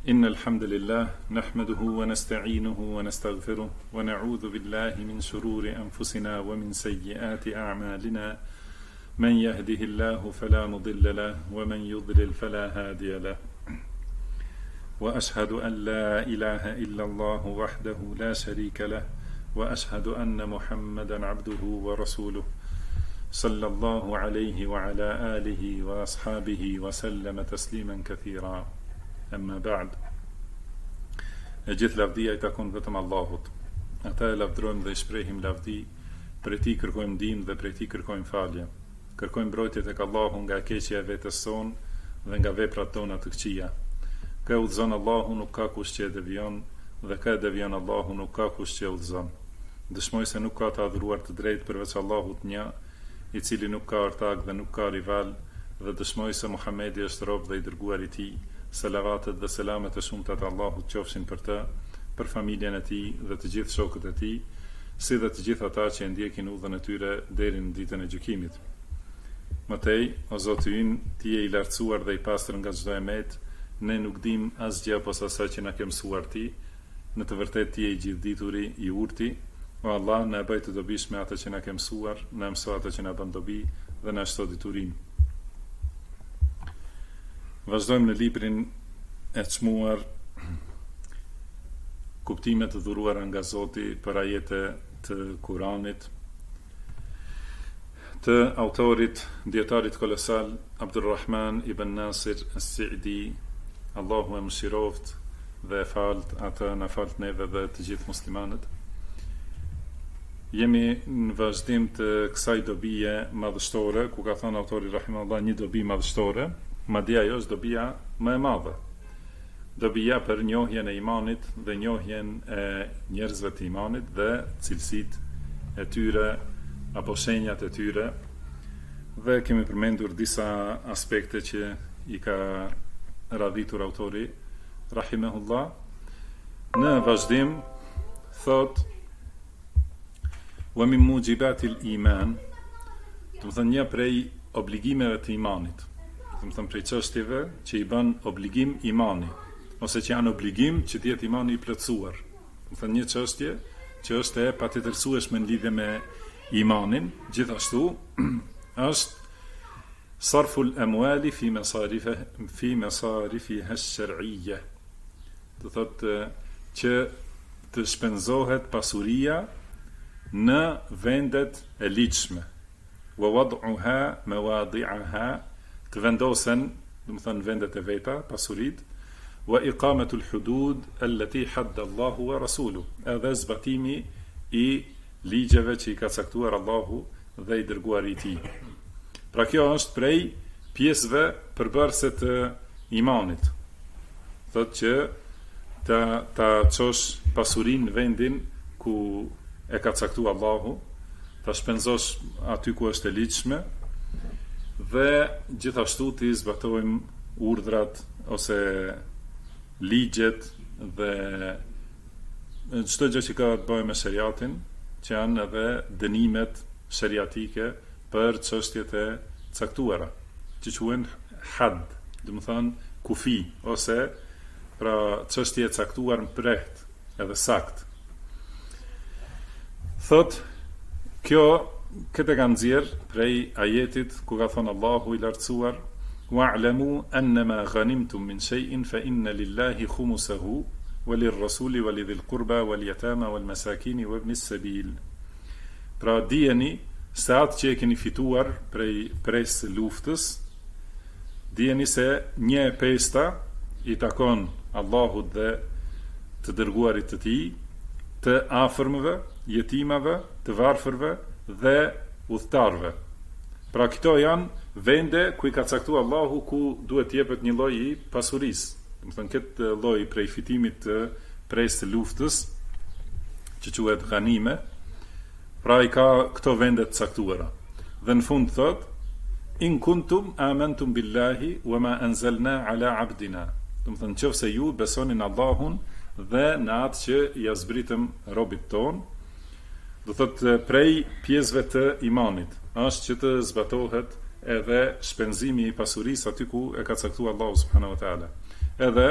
إن الحمد لله نحمده ونستعينه ونستغفره ونعوذ بالله من شرور أنفسنا ومن سيئات أعمالنا من يهده الله فلا مضل له ومن يضلل فلا هادي له وأشهد أن لا إله إلا الله وحده لا شريك له وأشهد أن محمدا عبده ورسوله صلى الله عليه وعلى آله وأصحابه وسلم تسليما كثيرا أما بعد. E gjithë lavdia I takon vetëm Allahut. Ata e lavdrojmë dhe I shprehim lavdi, prej Tij kërkojmë ndihmë dhe prej Tij kërkojmë falje. Kërkojmë mbrojtje tek Allahu nga keqja e vetes sonë dhe nga veprat tona të këqija. Ka udhëzon Allahu, nuk ka kush që e devion, dhe ka devion Allahu, nuk ka kush që e udhëzon. Dëshmoj se nuk ka të adhuruar të drejtë përveç Allahut një, I cili nuk ka ortak dhe nuk ka rival, dhe dëshmoj se Muhamedi është rob dhe I dërguar I Tij. Salavatet dhe selamet e shumta të Allahut qofshin për të, për familjen e tij dhe të gjithë shokët e tij, si dhe të gjithë ata që e ndjekin udhën e tyre deri në ditën e gjykimit. Mëtej, o Zoti ynë, Ti je I lartësuar dhe I pastër nga çdo emet, ne nuk dim asgjë posa asaj që na ke mësuar Ti, në të vërtetë Ti je I gjithdituri, I urti, o Allah, na bëj të dobishme atë që na ke mësuar, na mëso atë që na bën dobi dhe na shto diturin. Vazhdojmë në librin e çmuar kuptime të dhuruara nga Zoti për ajete të Kuranit të autorit, dietarit kolosal Abdulrahman ibn Nasir as-Sa'di, Allahu e mëshiroft dhe e falt atë, na falt neve dhe të gjithë muslimanët. Jemi në vazhdim të kësaj dobije madhështore, ku ka thënë autori rahimahullah një dobi madhështore. Madje ajo është dobia më e madhe. Dobia për njohjen e imanit dhe njohjen e njerëzve të imanit dhe cilësitë e tyre apo shenjat e tyre. Dhe kemi përmendur disa aspekte që I ka radhitur autori rahimahullah. Në vazhdim thot wa min mujibatil iman, do të thënë një prej obligimeve të imanit. Do të thënë prej çështjeve që I bën obligim imani, ose që janë obligim që të jetë imani I plotësuar. Do të thënë një çështje që është e patjetërsueshme në lidhje me imanin, gjithashtu është sarful amwali fi masarifiha ash-shar'iyya. Do thotë që të shpenzohet pasuria në vendet e ligjshme. Wa wad'uha mawadi'aha, të vendosen, do të thënë vendet e veta, pasurit, wa iqamatul hudud allati hadda Allahu wa rasuluhu, edhe zbatimi I ligjeve që I ka caktuar Allahu dhe I dërguari I Tij. Pra kjo është prej pjesëve përbërëse të imanit. Thotë që ta çosh pasurinë në vendin ku e ka caktuar Allahu, ta shpenzosh aty ku është e ligjshme, dhe gjithashtu të zbatojmë urdhrat ose ligjet dhe çdo gjë që ka të bëjë me shariatin, që janë edhe dënimet shariatike për çështjet e caktuara, që quhen had, do të thënë kufi, ose pra çështje e caktuar në preht, edhe sakt. Thot, këtë ka nxjerr prej ajetit ku ka thënë Allahu I lartësuar wa'lamu annama ghanimtum min shay'in fa inna lillahi khumsahu wa lirrasuli wa lidhil qurba wal yatama wal masakin wa ibnis sabil. Pra dijeni se atë që e keni fituar prej presë luftës, dijeni se 1/5 I takon Allahut dhe të dërguarit të Tij, të afërmëve, jetimave, të varfërve dhe udhëtarve. Pra këto janë vende ku I ka caktuar Allahu ku duhet jepet një lloj I pasurisë. Do të thënë këtë lloj prej fitimit të presë luftës, që quhet ghanime, pra I ka këto vende të caktuara. Dhe në fund thot in kuntum amantum billahi wa ma anzalna ala abdina. Do të thënë nëse ju besoni në Allahun dhe në atë që ja zbritëm robit ton. Do thotë prej pjesëve të imanit është që të zbatohet edhe shpenzimi I pasurisë aty ku e ka caktuar Allahu subhanahu wa taala. Edhe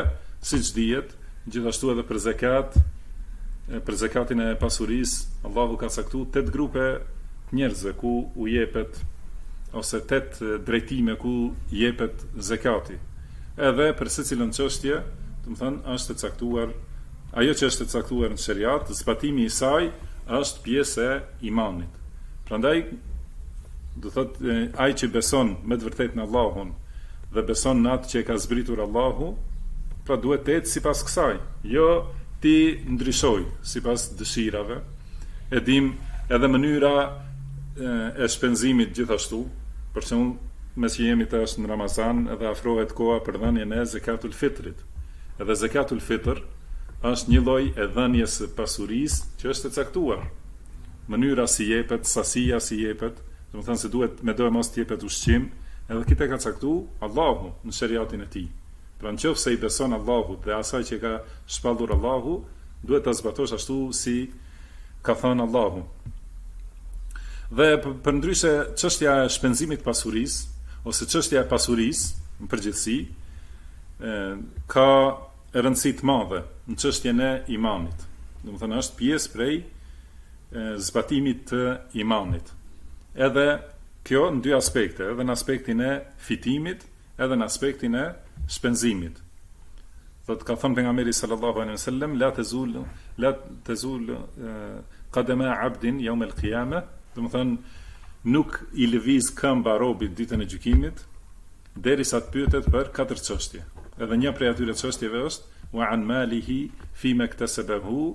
siç dihet, gjithashtu edhe për zakatin e pasurisë, Allahu ka caktuar 8 grupe njerëzve ku u jepet, ose 8 drejtime ku jepet zakati. Edhe për secilën çështje, do të thënë është e caktuar, ajo që është e caktuar në shariat, zbatimi i saj është pjesë e imanit. Prandaj do thotë ai që beson me të vërtetë në Allahun dhe beson në atë që e ka zbritur Allahu, pra duhet të ecë sipas kësaj, jo ti ndryshoj sipas dëshirave. E dim edhe mënyra e shpenzimit gjithashtu, për shembull mes që jemi tash në Ramazan edhe afrohet koha për dhënien e zakatul fitrit. Edhe zakatul fitr është një lloj e dhënies së pasurisë që është e caktuar. Mënyra si jepet, sasia si jepet, do të thënë se duhet me do e mos të jepet ushqim, edhe këtë ka caktuar Allahu në shariatin e tij. Pra nëse i beson Allahut dhe asaj që ka shpallur Allahu, duhet ta zbatosh ashtu si ka thënë Allahu. Dhe përndryshe çështja e shpenzimit pasurisë, ose çështja e pasurisë në përgjithësi, ka rëndësi të madhe në çështjen e imanit. Do të thënë është pjesë prej zbatimit të imanit. Edhe kjo në dy aspekte, edhe në aspektin e fitimit, edhe në aspektin e shpenzimit. Thot ka thënë pejgamberi sallallahu alaihi wasallam, la tazul qadama 'abdin yawm al-qiyamah, do të thënë nuk i lëviz këmba robit ditën e gjykimit derisa të pyetet për 4 çështje. Edhe një prej atyre çështjeve është wa an malihi fima iktasabahu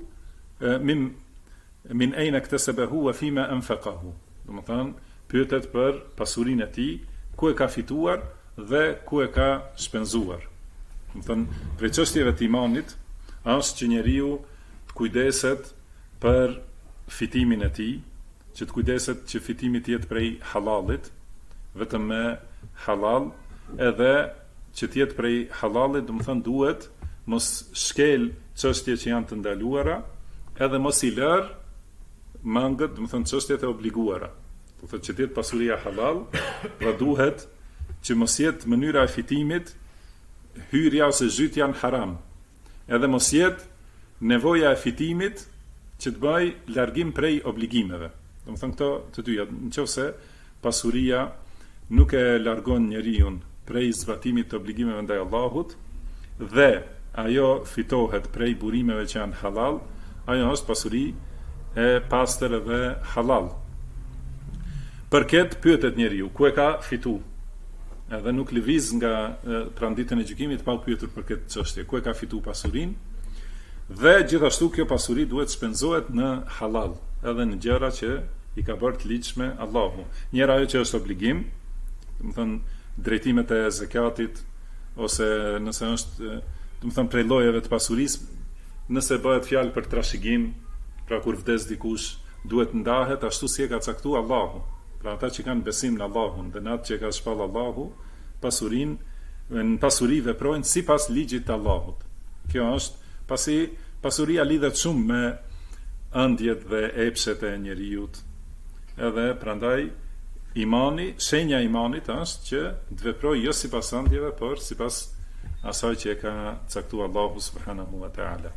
min ayna iktasabahu wa fima anfaqahu. Do të thënë pyetet për pasurinë e tij, ku e ka fituar dhe ku e ka shpenzuar. Do të thënë prej çështjeve të imanit është që njeriu të kujdeset për fitimin e tij, që të kujdeset që fitimi të jetë prej halalit, vetëm me halal, edhe që të jetë prej halalit, do të thënë duhet mos shkel çështje që janë të ndaluara, edhe mos i lër mangët, do të thënë çështjet e obliguara. Do të thotë që të jetë pasuria halal, pra duhet që mos jetë mënyra e fitimit hyrja ose zhytja në haram. Edhe mos jetë nevoja e fitimit që të bëj largim prej obligimeve. Do të thënë këto të dyja, nëse pasuria nuk e largon njeriu prej zbatimit të obligimeve ndaj Allahut dhe ajo fitohet prej burimeve që janë halal, ajo është pasuri e pastër dhe halal. Për këtë pyetet njeriu ku e ka fitu, edhe nuk lëviz nga ditën e gjykimit pa pyetur për këtë çështje, ku e ka fitu pasurinë, dhe gjithashtu kjo pasuri duhet shpenzohet në halal, edhe në gjëra që i ka bërë të ligjshme Allahu. Njëra ajo që është obligim, do të thënë drejtimet e zakatit, ose nëse është, do të thënë prej llojeve të pasurisë, nëse bëhet fjalë për trashëgim, pra kur vdes dikush, duhet ndahet ashtu si e ka caktuar Allahu. Pra ata që kanë besim në Allahun dhe në atë që ka shpall Allahu, në pasuri veprojnë sipas ligjit të Allahut. Kjo është, pasi pasuria lidhet shumë me ëndjet dhe epshet e njeriut. Edhe prandaj imani, shenja e imanit është që të veprojë jo sipas ëndjeve, por sipas asaj që e ka caktuar Allahu subhanahu wa taala.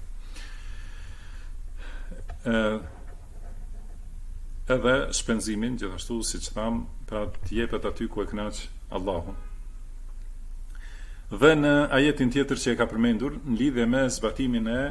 Edhe shpenzimin gjithashtu, siç tham, pra të jepet aty ku e kënaq Allahu. Dhe në ajetin tjetër që e ka përmendur në lidhje me zbatimin e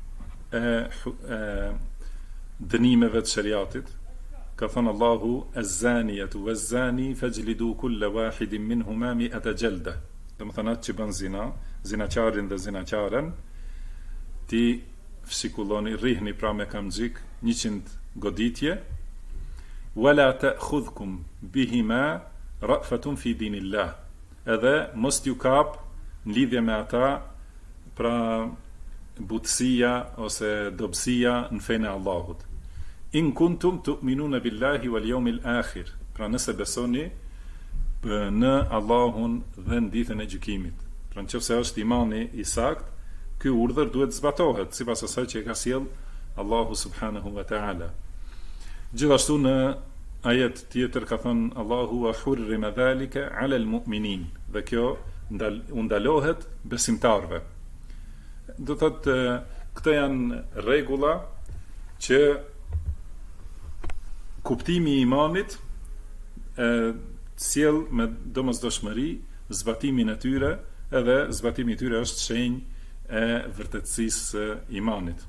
dënimeve të shariatit, ka thënë Allahu az-zaniyatu waz-zani fajlidu kulla wahidin minhuma mi'ata jalda. Do të thonë atë që bën zina, zinaçarin dhe zinaçaren, ti fsikulloni, rrihni pra me kamxhik 100 goditje. Wala ta'khudhukum bihima ra'fatun fi dinillah. Edhe mos t'ju kap në lidhje me ata pra butësia ose dobësia në fenë e Allahut. In kuntum tu'minuna billahi wal yawmil akhir. Pra nëse besoni në Allahun dhe në ditën e gjykimit. Pra nëse është imani i sakt, ky urdhër duhet zbatohet sipas asaj që e ka sjell Allahu subhanahu wa ta'ala. Gjithashtu në ajet tjetër ka thënë Allahu wa hurrima dhalika 'ala al-mu'minin. Dhe kjo ndalohet besimtarve. do thotë këto janë rregulla që kuptimi i imanit sjell me domosdoshmëri zbatimin e tyre, edhe zbatimi i tyre është shenjë e vërtetësisë së imanit.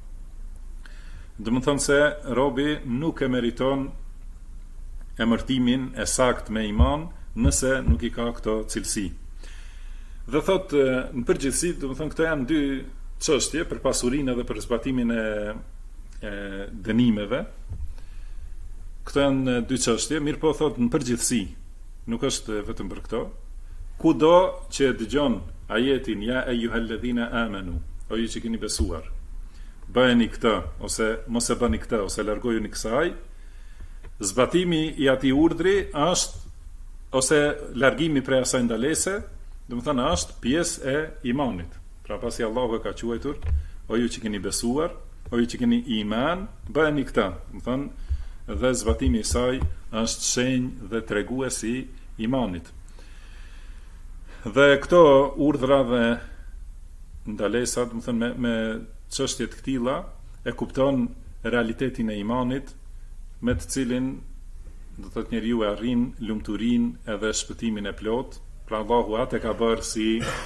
Do të thonë se robi nuk e meriton emërtimin e saktë me iman nëse nuk i ka këto cilësi. Dhe thotë në përgjithësi, do të thonë këto janë dy çështje për pasurinë dhe për zbatimin e dënimeve. Këto janë dy çështje, mirë po thotë në përgjithësi, nuk është vetëm për këto. Kudo që dëgjon ajetin ja eyyuhalladhina amanu, o ju që keni besuar, bëjeni këtë ose mos e bëni këtë ose largojuni kësaj, zbatimi i atij urdhri është ose largimi prej asaj ndalese, do të thonë është pjesë e imanit. Pra pasi Allahu e ka quajtur, o ju që keni besuar, o ju që keni iman, bëjeni këtë. Do të thonë dhe zbatimi i saj është shenjë dhe tregues i imanit. Dhe këto urdhra dhe ndalesa, do të thonë me çështje të këtilla e kupton realitetin e imanit me të cilin do të thotë njeriu e arrin lumturinë edhe shpëtimin e plot. Pra Allahu atë ka bërë si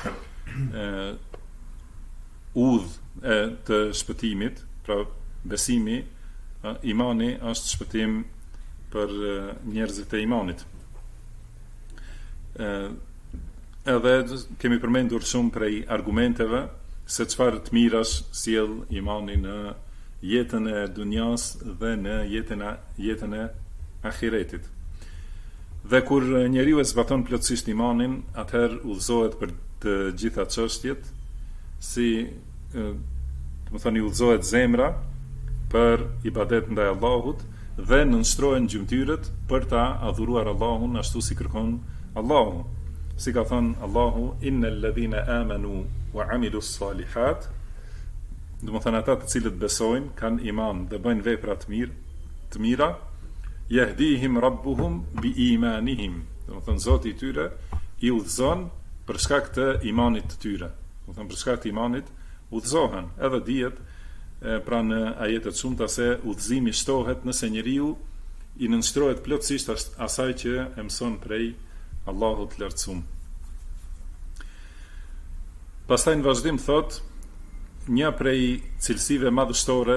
udhë të shpëtimit, pra besimi, imani është shpëtim për njerëzit e imanit. Edhe kemi përmendur shumë prej argumenteve se çfarë të mirash sjell imani në jetën e dunjas dhe në jetën e ahiretit. Dhe kur njeriu e zbaton plotësisht imanin, atëherë udhëzohet për të gjitha çështjet, si do të thoni udhëzohet zemra për ibadet ndaj Allahut dhe nënshtrohen gjymtyrët për ta adhuruar Allahun ashtu si kërkon Allahu. Si ka thënë Allahu, innal ladhina amanu wa amilus salihat, do të thonë ata të cilët besojnë, kanë iman dhe bëjnë vepra të mira, yahdihim rabbuhum bi imanihim, do të thonë Zoti i tyre i udhëzon për shkak të imanit të tyre. Do të thonë për shkak të imanit udhëzohen. Edhe dihet pra në ajete të shumta se udhëzimi shtohet nëse njeriu i nënshtrohet plotësisht asaj që e mëson prej Allahut të lartësuar. Pastaj në vazhdim thot, një prej cilësive madhështore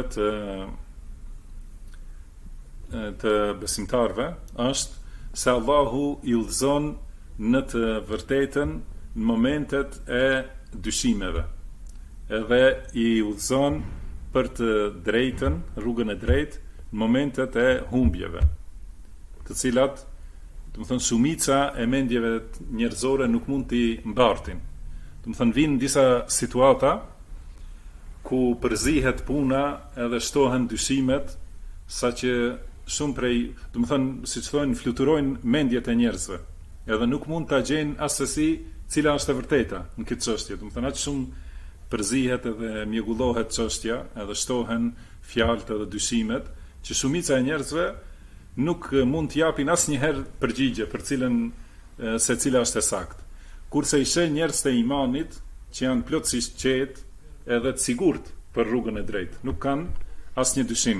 të besimtarve është se Allahu i udhëzon në të vërtetën në momentet e dyshimeve, edhe i udhëzon për të drejtën, rrugën e drejtë në momentet e humbjeve, të cilat do të thonë shumica e mendjeve njerëzore nuk mund t'i mbartin. Do të thonë vinë disa situata ku përzihet puna edhe shtohen dyshimet, saqë shumë prej, do të thonë siç thonë fluturojnë mendjet e njerëzve, edhe nuk mund ta gjejnë asesi cila është e vërteta në këtë çështje. Do të thonë aq shumë përzihet edhe mjegullohet çështja, edhe shtohen fjalët edhe dyshimet, që shumica e njerëzve nuk mund të japin asnjëherë përgjigje për cilën se cila është e saktë. Kurse i sheh njerëz të imanit që janë plotësisht qetë edhe të sigurt për rrugën e drejtë, nuk kanë asnjë dyshim.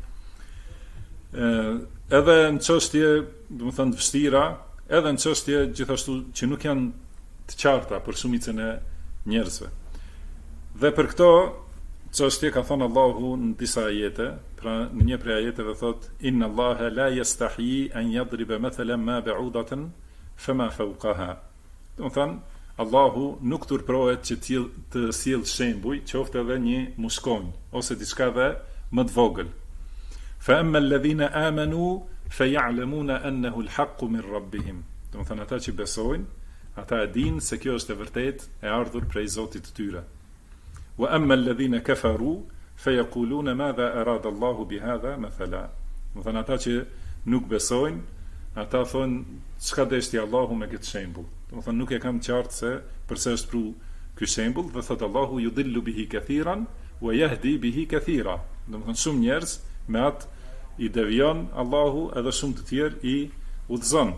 Edhe në çështje, do të thënë të vështira, edhe në çështje gjithashtu që nuk janë të qarta për shumicën e njerëzve. Dhe për këto çështje ka thënë Allahu në disa ajete, pra në një prej ajeteve thot inna Allaha la yastahi an yadriba mathalan ma ba'udatan fama fawqaha. Do të thënë Allahu nuk turprohet që të sjell shembuj, qoftë edhe një mushkonj ose diçka dhe më të vogël. Fa amma alladhina amanu faya'lamuna annahu al-haqqu min rabbihim. Do të thënë ata që besojnë, ata e dinë se kjo është e vërtetë e ardhur prej Zotit të tyre. Wa amma alladhina kafaru fayaquluna madha arada Allahu bihadha mathala. Do të thënë ata që nuk besojnë, ata thonë çka dështi Allahu me këtë shembull. Do të thonë nuk e kam qartë se përse është pru ky shembull, dhe thot Allahu yudillu bihi kathiran wa yahdi bihi kathira. Do të thonë shumë njerëz me atë i devion Allahu, edhe shumë të tjerë i udhëzon.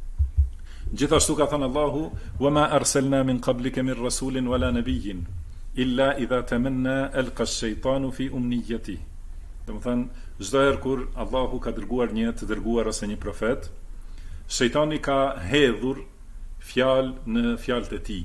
Gjithashtu ka thënë Allahu wa ma arsalna min qablika min rasulin wala nabiyyin. illa idha tamanna alqa ash-shaytanu fi umniyatihi. Do të thënë, çdo herë kur Allahu ka dërguar një të dërguar ose një profet, shejtani ka hedhur fjalë në fjalët e tij.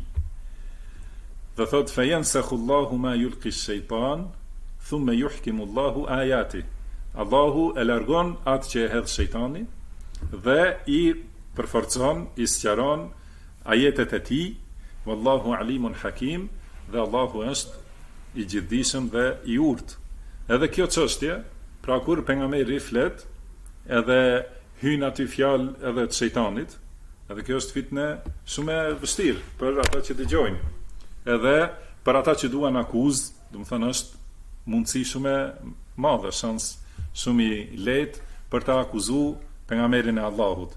Dhe thot fayansakhu Allahu ma yulqi ash-shaytan thumma yuhkimu Allahu ayati. Allahu e largon atë që e hedh shejtani dhe i përforcon, i sqaron ajetet e tij. Wallahu alimun hakim, dhe Allahu është i gjithdijshëm dhe i urtë. Edhe kjo çështje, pra kur pejgamberi flet, edhe hyn aty fjalë edhe të shejtanit, edhe kjo është fitne shumë e vështirë për ata që dëgjojnë. Edhe për ata që duan akuzë, do të thënë është mundësi shumë e madhe, shans shumë i lehtë për ta akuzuar pejgamberin e Allahut.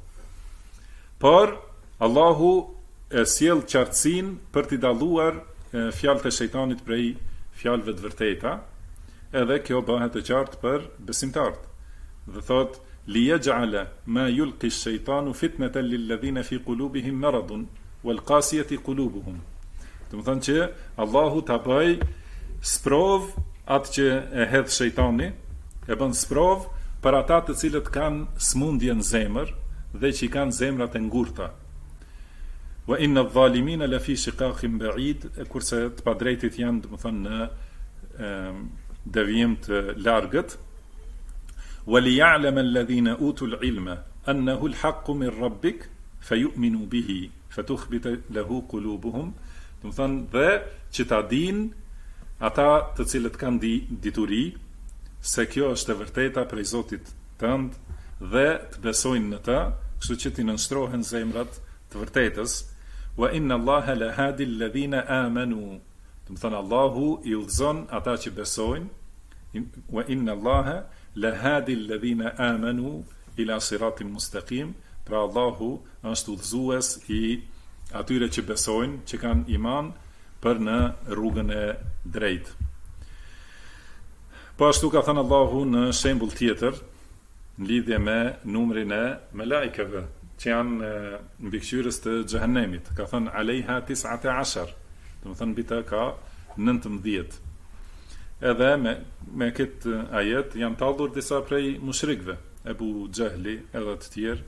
Por Allahu e sjell qartësinë për t'i dalluar fjalët e shejtanit prej fjalëve të vërteta, edhe kjo bëhet e qartë për besimtarët. Dhe thot li yaj'ala ma yulqi ash-shaytanu fitnatan lil ladhina fi qulubihim maradun wal qasiyati qulubuhum. Do të thonë që Allahu ta bëj sprov atë që e hedh shejtani, e bën sprov për ata të cilët kanë smundje në zemër dhe që kanë zemrat e ngurta. Wa inna adh-dhalimina la fi shiqaqin ba'id, kurse të padrejtit janë, do të thonë, në devijim të largët. وَلِيَعْلَمَ الَّذِينَ أُوتُوا الْعِلْمَ أَنَّهُ الْحَقُّ مِنْ رَبِّكَ فَيُؤْمِنُوا بِهِ فَتُخْبِتَ لَهُ قُلُوبُهُمْ. Do të thonë, dhe që ta dinë ata të cilët kanë dituri se kjo është e vërteta prej Zotit tënd dhe të besojnë në të, kështu që t'i nënshtrohen zemrat të vërtetës. Wa inna Allaha la hadi alladhina amanu. Do të thonë, Allahu i udhëzon ata që besojnë. Wa inna Allaha la hadi alladhina amanu ila siratin mustaqim. Pra Allahu është udhëzues i atyre që besojnë, që kanë iman, për në rrugën e drejtë. Po ashtu ka thënë Allahu në shembull tjetër në lidhje me numrin e melajkeve që janë mbikëqyrës të xhehenemit. Ka thënë alejha 19, do të thënë mbi të ka 19. Edhe me këtë ajet janë tallur disa prej mushrikëve, Ebu Xehli edhe të tjerë.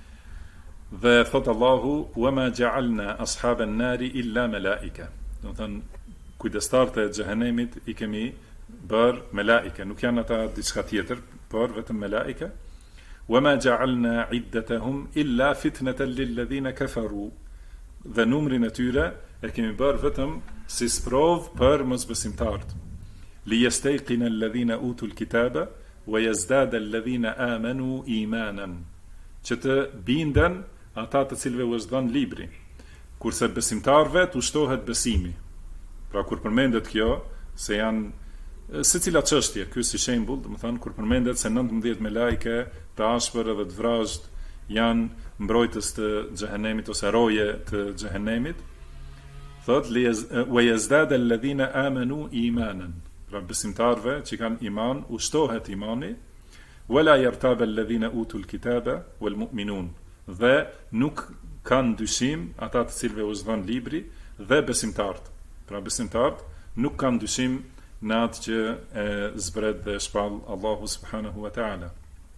Dhe thot Allahu wama ja'alna ashaban nari illa malaika. Do të thënë kujdestarët e xhehenemit i kemi bër melaike, nuk janë ata diçka tjetër, por vetëm melaike. Wama ja'alna iddatahum illa fitnatan lil ladhina kafaru. Dhe numrin e tyre e kemi bër vetëm si sprov për mosbesimtarët. Li yastayqina alladhina utul kitaba wa yazdada alladhina amanu imanan. Që të binden ata të cilëve u është dhënë libri, kurse besimtarëve të ushtohet besimi. Pra kur përmendet kjo, se janë secila çështje, ky si shembull, do të thonë kur përmendet se 19 melajke të ashpër edhe të vrazhd janë mbrojtës të xhehenemit ose roje të xhehenemit, thot wa yazdada alladhina amanu imanan. Pra besimtarëve që kanë iman ushtohet imani, wala yartaba alladhina utul kitaba wal mu'minun. Dhe nuk kanë dyshim ata të cilëve u është dhënë libri dhe besimtarët. Pra besimtarët nuk kanë dyshim në atë që e zbret dhe shpall Allahu subhanahu wa ta'ala.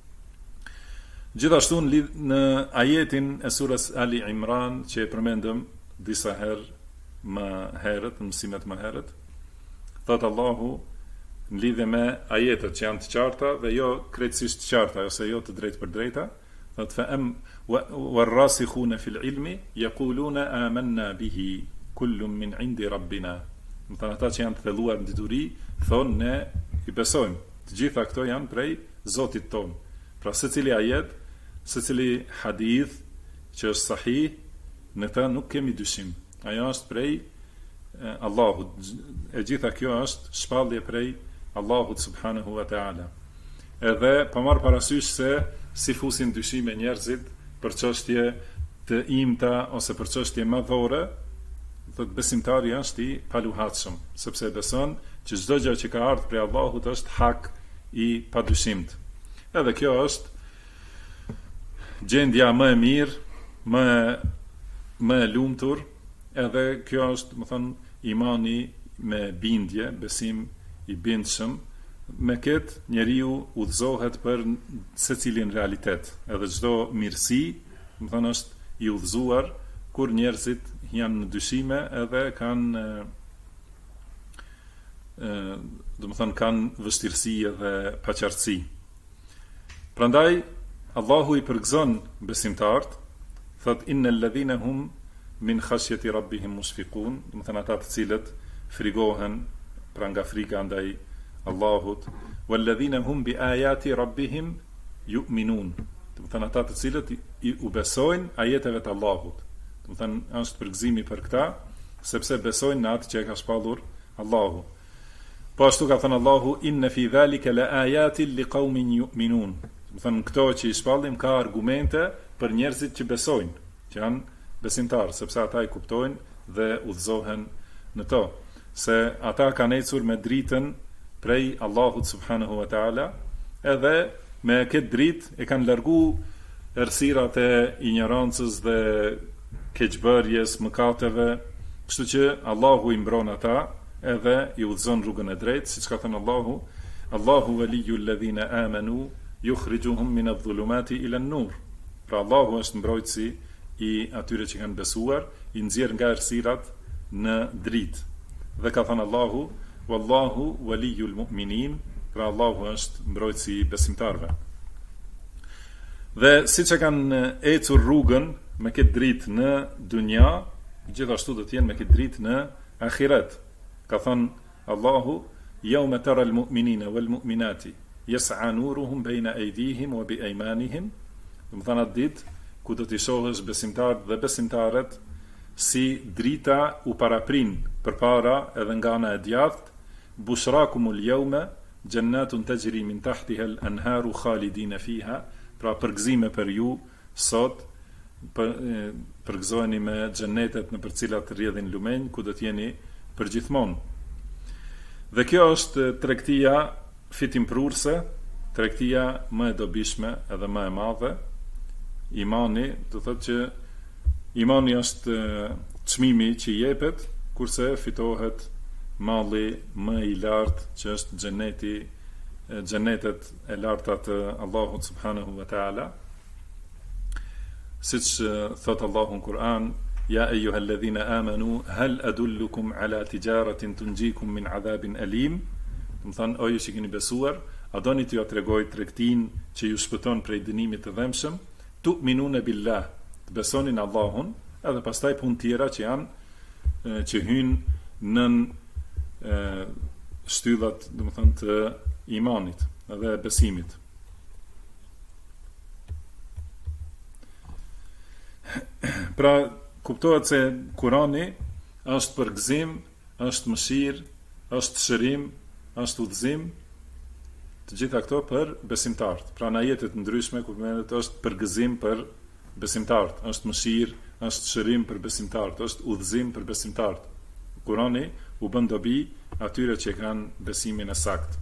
Gjithashtu në ajetin e surës Ali Imran që e përmendëm disa herë më herët, në mësimet më herët, thot Allahu në lidhje me ajetet që janë të qarta dhe jo krejtësisht të qarta ose jo të drejtë për drejta, thot والراسخون في العلم يقولون آمنا به كل من عند ربنا. Do të thonë ata që janë të thelluar në dituri thonë ne i besojmë. Të gjitha këto janë prej Zotit ton. Pra secili ajet, secili hadith që është sahih, në të nuk kemi dyshim. Ajo është prej Allahut. E gjitha kjo është shpallje prej Allahut subhanahu wa ta'ala. Edhe pa marrë parasysh se si fusin dyshime njerëzit për çështje të imta ose për çështje madhore, do të besimtari është i paluhatshëm, sepse beson që çdo gjë që ka ardhur prej Allahut është hak i padyshimit. Edhe kjo është gjendja më e mirë, më e lumtur, edhe kjo është, do të thonë, imani me bindje, besim i bindshëm, me këtë njeriu udhëzohet për secilin realitet. Edhe çdo mirësi, më thënë, është i udhëzuar kur njerëzit janë në dyshime edhe kanë do të thënë kanë vështirësi edhe paqartësi. Prandaj Allahu i përgëzon besimtarët, thot innal ladhina hum min khashyati rabbihim mushfiqun, do të thënë ata të cilët frigohen pra nga frika ndaj Allahut, wal ladhina hum bi ayati rabbihim yu'minun, do të thënë ata të cilët i besojnë ajeteve të Allahut. Do të thënë është përgëzimi për këta, sepse besojnë në atë që e ka shpallur Allahu. Po ashtu ka thënë Allahu, inna fi dhalika la ayatin liqaumin yu'minun. Do të thënë këto që i shpallim ka argumente për njerëzit që besojnë, që janë besimtarë, sepse ata i kuptojnë dhe udhëzohen në to, se ata kanë ecur me dritën prej Allahut subhanahu wa taala, edhe me këtë dritë e kanë largu errësirat e ignorancës dhe keqbërjes, mëkateve, kështu që Allahu i mbron ata edhe i udhëzon rrugën e drejtë, siç ka thënë Allahu, Allahu waliyul ladhina amanu yukhrijuhum min adh-dhulumati ila an-nur. Pra Allahu është mbrojtësi i atyre që kanë besuar, i nxjerr nga errësirat në dritë. Dhe ka thënë Allahu, wallahu waliyul mu'minin, pra Allahu është mbrojtësi i besimtarëve. Dhe siç e kanë ecur rrugën me këtë dritë në dunja, gjithashtu do të jenë me këtë dritë në ahiret. Ka thënë Allahu, yawma tara al-mu'minina wal-mu'minati yas'a nuruhum bayna aydihim wa bi aymanihim. Do të thënë atë ditë ku do t'i shohësh besimtarët dhe besimtaret si drita u paraprin përpara edhe nga ana e djathtë, bushrakumul yawma jannatun tajri min tahtiha al-anharu khalidina fiha, pra përgëzime për ju sot, përgëzoheni me xhennetet në për cilat rrjedhin lumenj, ku do t'jeni përgjithmonë. Dhe kjo është tregtia fitimprurse, tregtia më e dobishme edhe më e madhe. Imani, do thotë që imani është çmimi që jepet kurse fitohet malli më i lartë që është xheneti, xhenetet e larta të Allahut subhanahu wa taala. Siç thot Allahu në Kur'an, ja ayyuhalladhina amanu hal adullukum ala tijaratin tunjikum min adhabin alim. Do të thonë, o ju që keni besuar, a doni t'ju tregoj tregtin që ju shpëton prej dënimit të dhëmshëm? Tu'minuna billah, të besoni në Allahun, edhe pastaj punë tjera që janë që hyjnë nën shtyllat, do të thonë, të imanit dhe besimit. Pra kuptohet se Kurani është përgëzim, është mëshirë, është shërim, është udhëzim, të gjitha këto për besimtarët. Pra në ajetet ndryshme kur përmendet është përgëzim për besimtarët, është mëshirë, është shërim për besimtarët, është udhëzim për besimtarët. Kurani u bën dobi atyre që kanë besimin e saktë.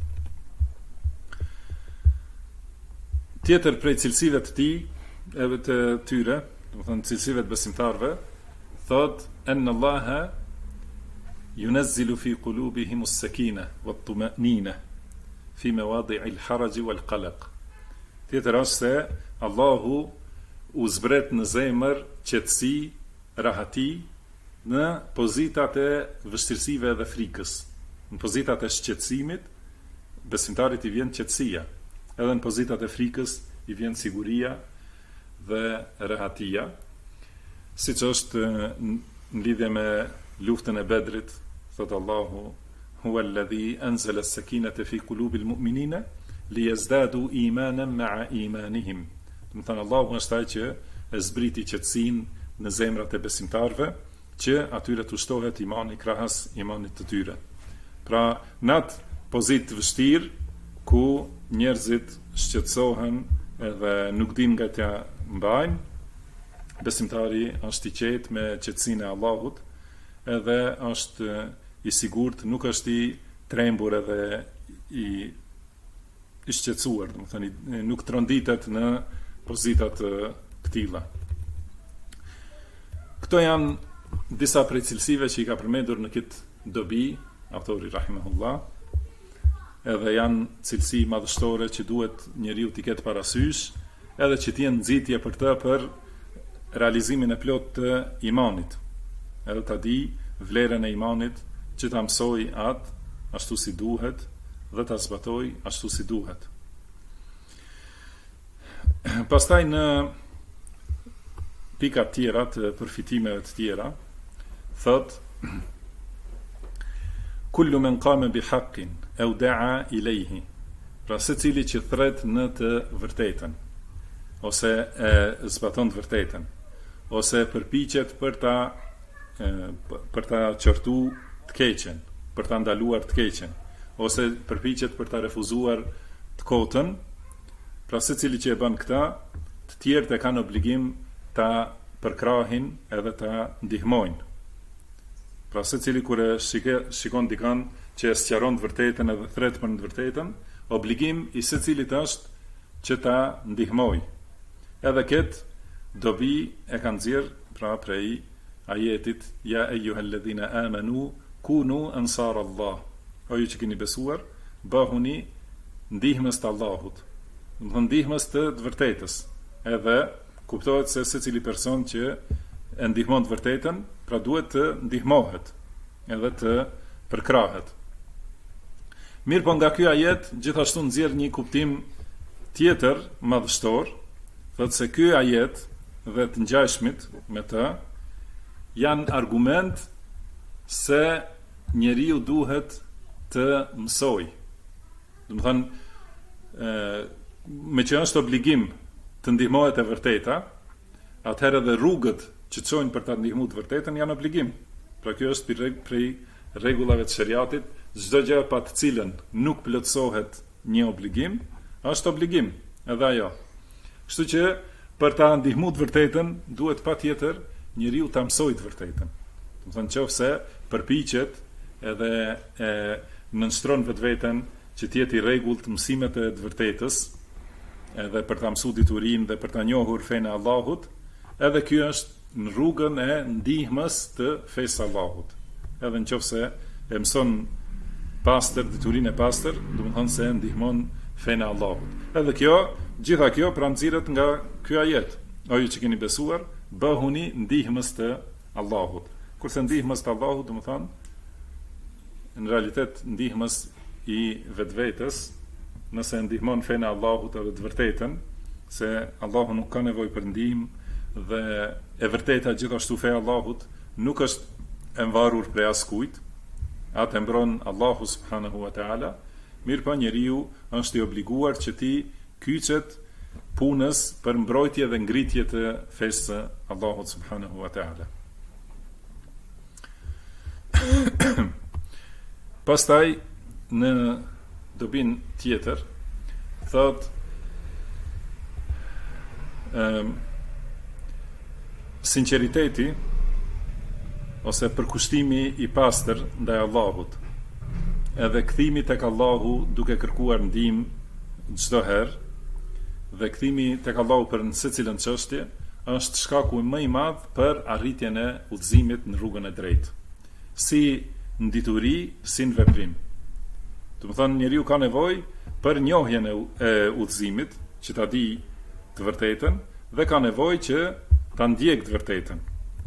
Tjetër prej cilësive të tij, edhe të tyre, do të thënë cilësive të besimtarëve, thot inna Allaha yunazzilu fi qulubihim as-sakina wat-tuma'nina fi mawadi'i al-haraj wal-qalaq. Tjetër është se Allahu u zbret në zemër qetësi, rahati në pozitat e vështirësive dhe frikës. Në pozitat e shqetësimit, besimtarit i vjen qetësia, edhe në pozitat e frikës i vjen siguria dhe rehatia, siç është në lidhje me luftën e Bedrit, thot Allahu, huwa alladhi anzala as-sakinata fi qulubil mu'minina liyazdadu imanan ma'a imanihim. Do të thënë Allahu është ai që e zbriti qetësinë në zemrat e besimtarëve, që atyre të shtohet imani krahas imanit të tyre. Pra, në atë pozitë vështirë ku njerëzit shqetësohen edhe nuk din nga t'ja mbajnë, besimtari është i qetë me qetësinë e Allahut, edhe është i sigurt, nuk është i trembur edhe i shqetësuar, do të thënë nuk tronditet në pozita të këtilla. Këto janë disa prej cilësive që i ka përmendur në këtë dobi autori rahimahullah, edhe janë cilësi madhështore që duhet njeriu t'i ketë parasysh, edhe që t'jenë nxitje për të për realizimin e plot të imanit, edhe t'a di vlerën e imanit, që t'a mësoj atë ashtu si duhet dhe t'a zbatoj ashtu si duhet. Pastaj në pikat tjera të përfitimeve të tjera, thot kullu men qame bi haqqin au da'a ilayhi, pra secili që thret në të vërtetën, ose e zbaton të vërtetën, ose përpiqet për ta qortu të keqen, për ta ndaluar të keqen, ose përpiqet për ta refuzuar të kotën, pra secili që e bën këta, të tjerët e kanë obligim ta përkrahin edhe ta ndihmojnë. Pra secili kur e shikon dikan që e sqaron të vërtetën edhe thret për të vërtetën, obligim i secilit është që ta ndihmoj. Edhe këtë dobi e kanë nxjerr pra prej ajetit ja eyyuhalladhina amanu kunu ansar Allah. O ju që keni besuar, bëhuni ndihmës të Allahut. Do të thonë ndihmës të vërtetës. Edhe kuptohet se secili person që e ndihmon të vërtetën, pra duhet të ndihmohet, edhe të përkrahet. Mirë po nga ky ajet gjithashtu nxjerr një kuptim tjetër madhështor, thotë se ky ajet dhe të ngjashmit me të janë argument se njeriu duhet të mësoj. Do të thonë me që është obligim të ndihmohet e vërteta, atëherë edhe rrugët që çojnë për ta ndihmuar të vërtetën janë obligim. Pra kjo është prej rregullave të shariatit, çdo gjë pa të cilën nuk plotësohet një obligim, është obligim, edhe ajo. Kështu që për ta ndihmuar të vërtetën duhet patjetër njeriu ta mësojë të vërtetën. Do të thonë nëse përpiqet edhe e nënstron vetveten që të jetë i rregullt mësimet e të vërtetës, edhe për ta mësuar diturinë dhe për ta njohur fenë e Allahut, edhe ky është në rrugën e ndihmës të fesë Allahut. Edhe nëse e mëson pastër diturinë e pastër, do të thonë se ndihmon fenë e Allahut. Edhe kjo, gjitha kjo pra nxirret nga ky ajet. O ju që keni besuar, bëhuni ndihmës të Allahut. Kurse ndihmës të Allahut, do të thonë në realitet ndihmës i vetvetes, nëse ndihmon fenë e Allahut edhe të vërtetën, se Allahu nuk ka nevojë për ndihmë, dhe e vërteta gjithashtu feja Allahut nuk është e mvarur prej askujt, atë e mbron Allahu subhanahu wa ta'ala, mirë pa njeriu është i obliguar që ti kyçet punës për mbrojtje dhe ngritje të fesë Allahut subhanahu wa ta'ala. Pastaj në dobin tjetër thot sinqeriteti ose përkushtimi i pastër ndaj Allahut, edhe kthimi tek Allahu duke kërkuar ndihmë çdo herë, dhe kthimi tek Allahu për secilën çështje është shkaku më i madh për arritjen e udhëzimit në rrugën e drejtë. Si në dituri, si në veprim. Do të thonë njeriu ka nevojë për njohjen e udhëzimit, që ta di të vërtetën, dhe ka nevojë që ta ndjek të vërtetën.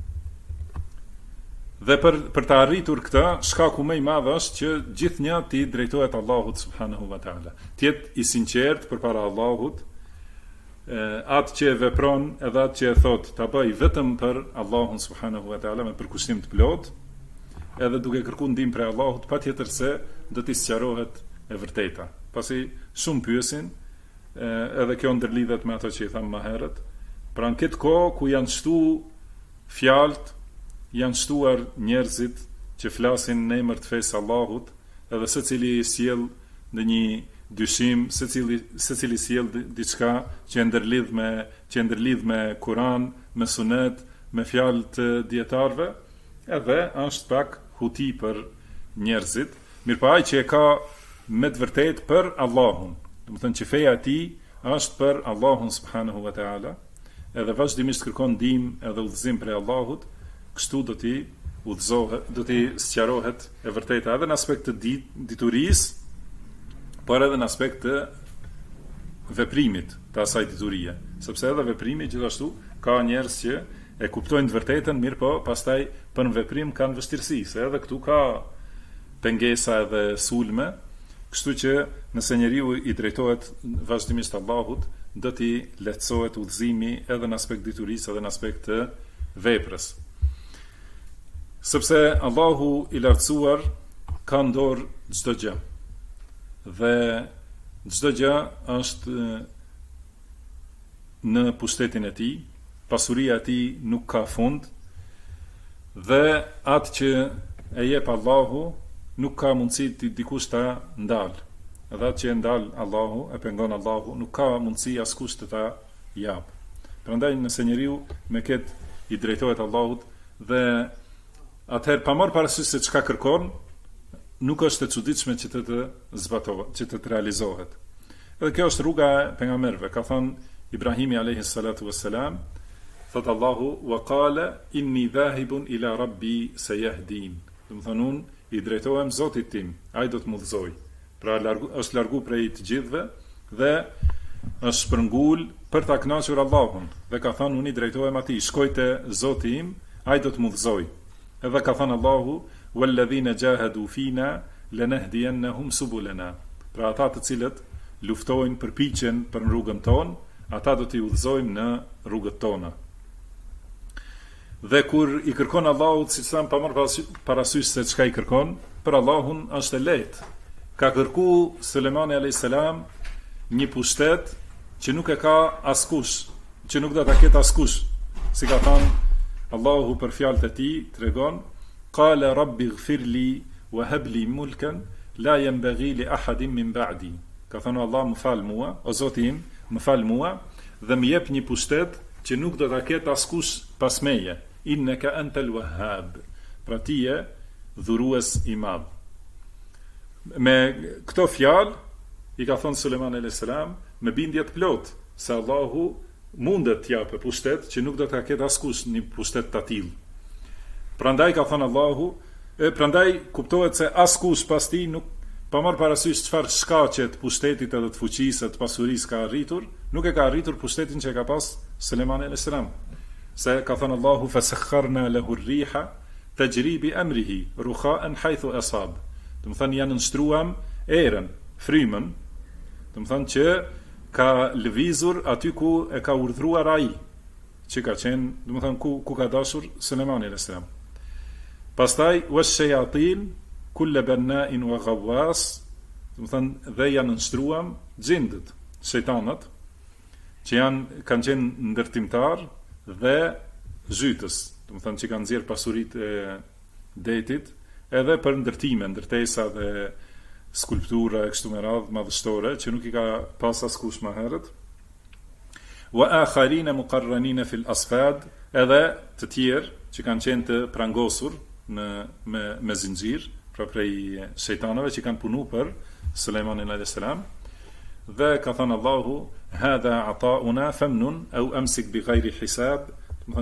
Dhe për të arritur këtë, shkaku më i madh është që gjithnjë ti drejtohet Allahut subhanahu wa taala. Të jetë i sinqert përpara Allahut, atë që e vepron edhe atë që e thot, ta bëj vetëm për Allahun subhanahu wa taala me përkushtim të plot, edhe duke kërkuar ndihmë prej Allahut, patjetër se do t'i sqarohet e vërteta. Pasi shumë pyesin, edhe kjo ndërlidhet me ato që i tham më herët. Pra në këtë kohë ku janë shtu fjalët, janë shtuar njerëzit që flasin në emër të fesë Allahut, edhe secili sjell në një dyshim, secili sjell diçka që e ndërlidh me Kur'an, me Sunet, me fjalë të dietarëve, edhe është pak huti për njerëzit. Mirëpo ai që e ka me të vërtetë për Allahun, do të thonë që feja e tij është për Allahun subhanahu wa taala, edhe vazhdimisht kërkon ndihmë edhe udhëzim prej Allahut, kështu do t'i udhëzohet, do t'i sqarohet e vërteta edhe në aspekt të diturisë, por edhe në aspekt të veprimit të asaj diturie, sepse edhe veprimi gjithashtu ka njerëz që e kuptojnë të vërtetën, mirë po pastaj për në veprim kanë vështirësi, se edhe këtu ka pengesa edhe sulme, kështu që nëse njeriu i drejtohet vazhdimisht Allahut, do t'i lehtësohet udhëzimi edhe në aspekt diturisë, edhe në aspekt të veprës. Sepse Allahu i lartësuar ka në dorë çdo gjë. Dhe çdo gjë është në pushtetin e tij, pasuria e tij nuk ka fund, dhe atë që e jep Allahu nuk ka mundësi të dikush ta ndalë. Edhe atë që e ndalë Allahu, e pengon Allahu, nuk ka mundësi askush të ta jap. Prandaj nëse njeriu me këtë i drejtohet Allahut dhe atëherë pa marrë parasysh se çka kërkon, nuk është e çuditshme që të zbatohet, që të realizohet. Edhe kjo është rruga e pejgamberëve. Ka thënë Ibrahimi alayhi salatu wassalam, thot Allahu, wa qala inni dhahibun ila rabbi sayahdin. Do të thonë unë i drejtohem Zotit tim, ai do të më udhëzoj. Pra është largu prej të gjithëve dhe është shpërngul për ta kënaqur Allahun. Dhe ka thënë unë i drejtohem atij, shkoj te Zoti im, ai do të më udhëzoj. Edhe ka thënë Allahu, walladhina jahadu fina lanahdiyannahum subulana. Pra ata të cilët luftojnë, përpiqen për rrugën tonë, ata do t'i udhëzojmë në rrugët tona. Dhe kur i kërkon Allahut, si thënë pa marrë parasysh se çka i kërkon, për Allahun është e lehtë. Ka kërku Sulejmani a.s. një pushtet që nuk e ka askush, që nuk do ta ketë askush. Si ka thënë Allahu për fjalët e tij, tregon: "Qala rabbi ighfirli wa hab li mulkan la yanbaghi li ahadin min ba'di." Ka thënë Allah, më fal mua, o Zoti im, më fal mua dhe më jep një pushtet që nuk do ta ketë askush pas meje. Innaka antal wahhab. Pra ti je dhurues i madh. Me këto fjalë i ka thënë Sulejmani a.s. me bindje të plot se Allahu mundet t'japë për pushtet që nuk do ta ketë askush një pushtet të tillë. Prandaj ka thënë Allahu, prandaj kuptohet se askush pas tij nuk pa marrë parasysh çfarë shkaqet pushtetit edhe të fuqisë, të pasurisë ka arritur, nuk e ka arritur pushtetin që e ka pas Sulejmani a.s. Se ka thënë Allahu, fasakharna lahu ar-riha tajri bi amrihi rukha'an haythu asab. Do të thënë janë nështruam erën, frymën, do të thënë që ka lëvizur aty ku e ka urdhëruar ai, që ka qenë, do të thënë ku ka dashur Sulejmani a.s. Pastaj wash-shayatin kull banna'in wa ghawwas, do të thënë dhe janë nështruam xhindët, shejtanët, që kanë qenë ndërtimtar dhe zhytës, do të thënë që kanë nxjerr pasuritë e detit, edhe për ndërtime, ndërtesa dhe skulptura e kështu me radhë madhështore, që nuk i ka pas askush më herët. Wa akharina muqarranina fil asfad, edhe të tjerë që kanë qenë të prangosur me zinxhir, pra prej shejtanëve që kanë punu për Sulejmanin a.s. Dhe ka thënë Allahu, hadha ata'una famnun au amsik bi ghayri hisab. Do të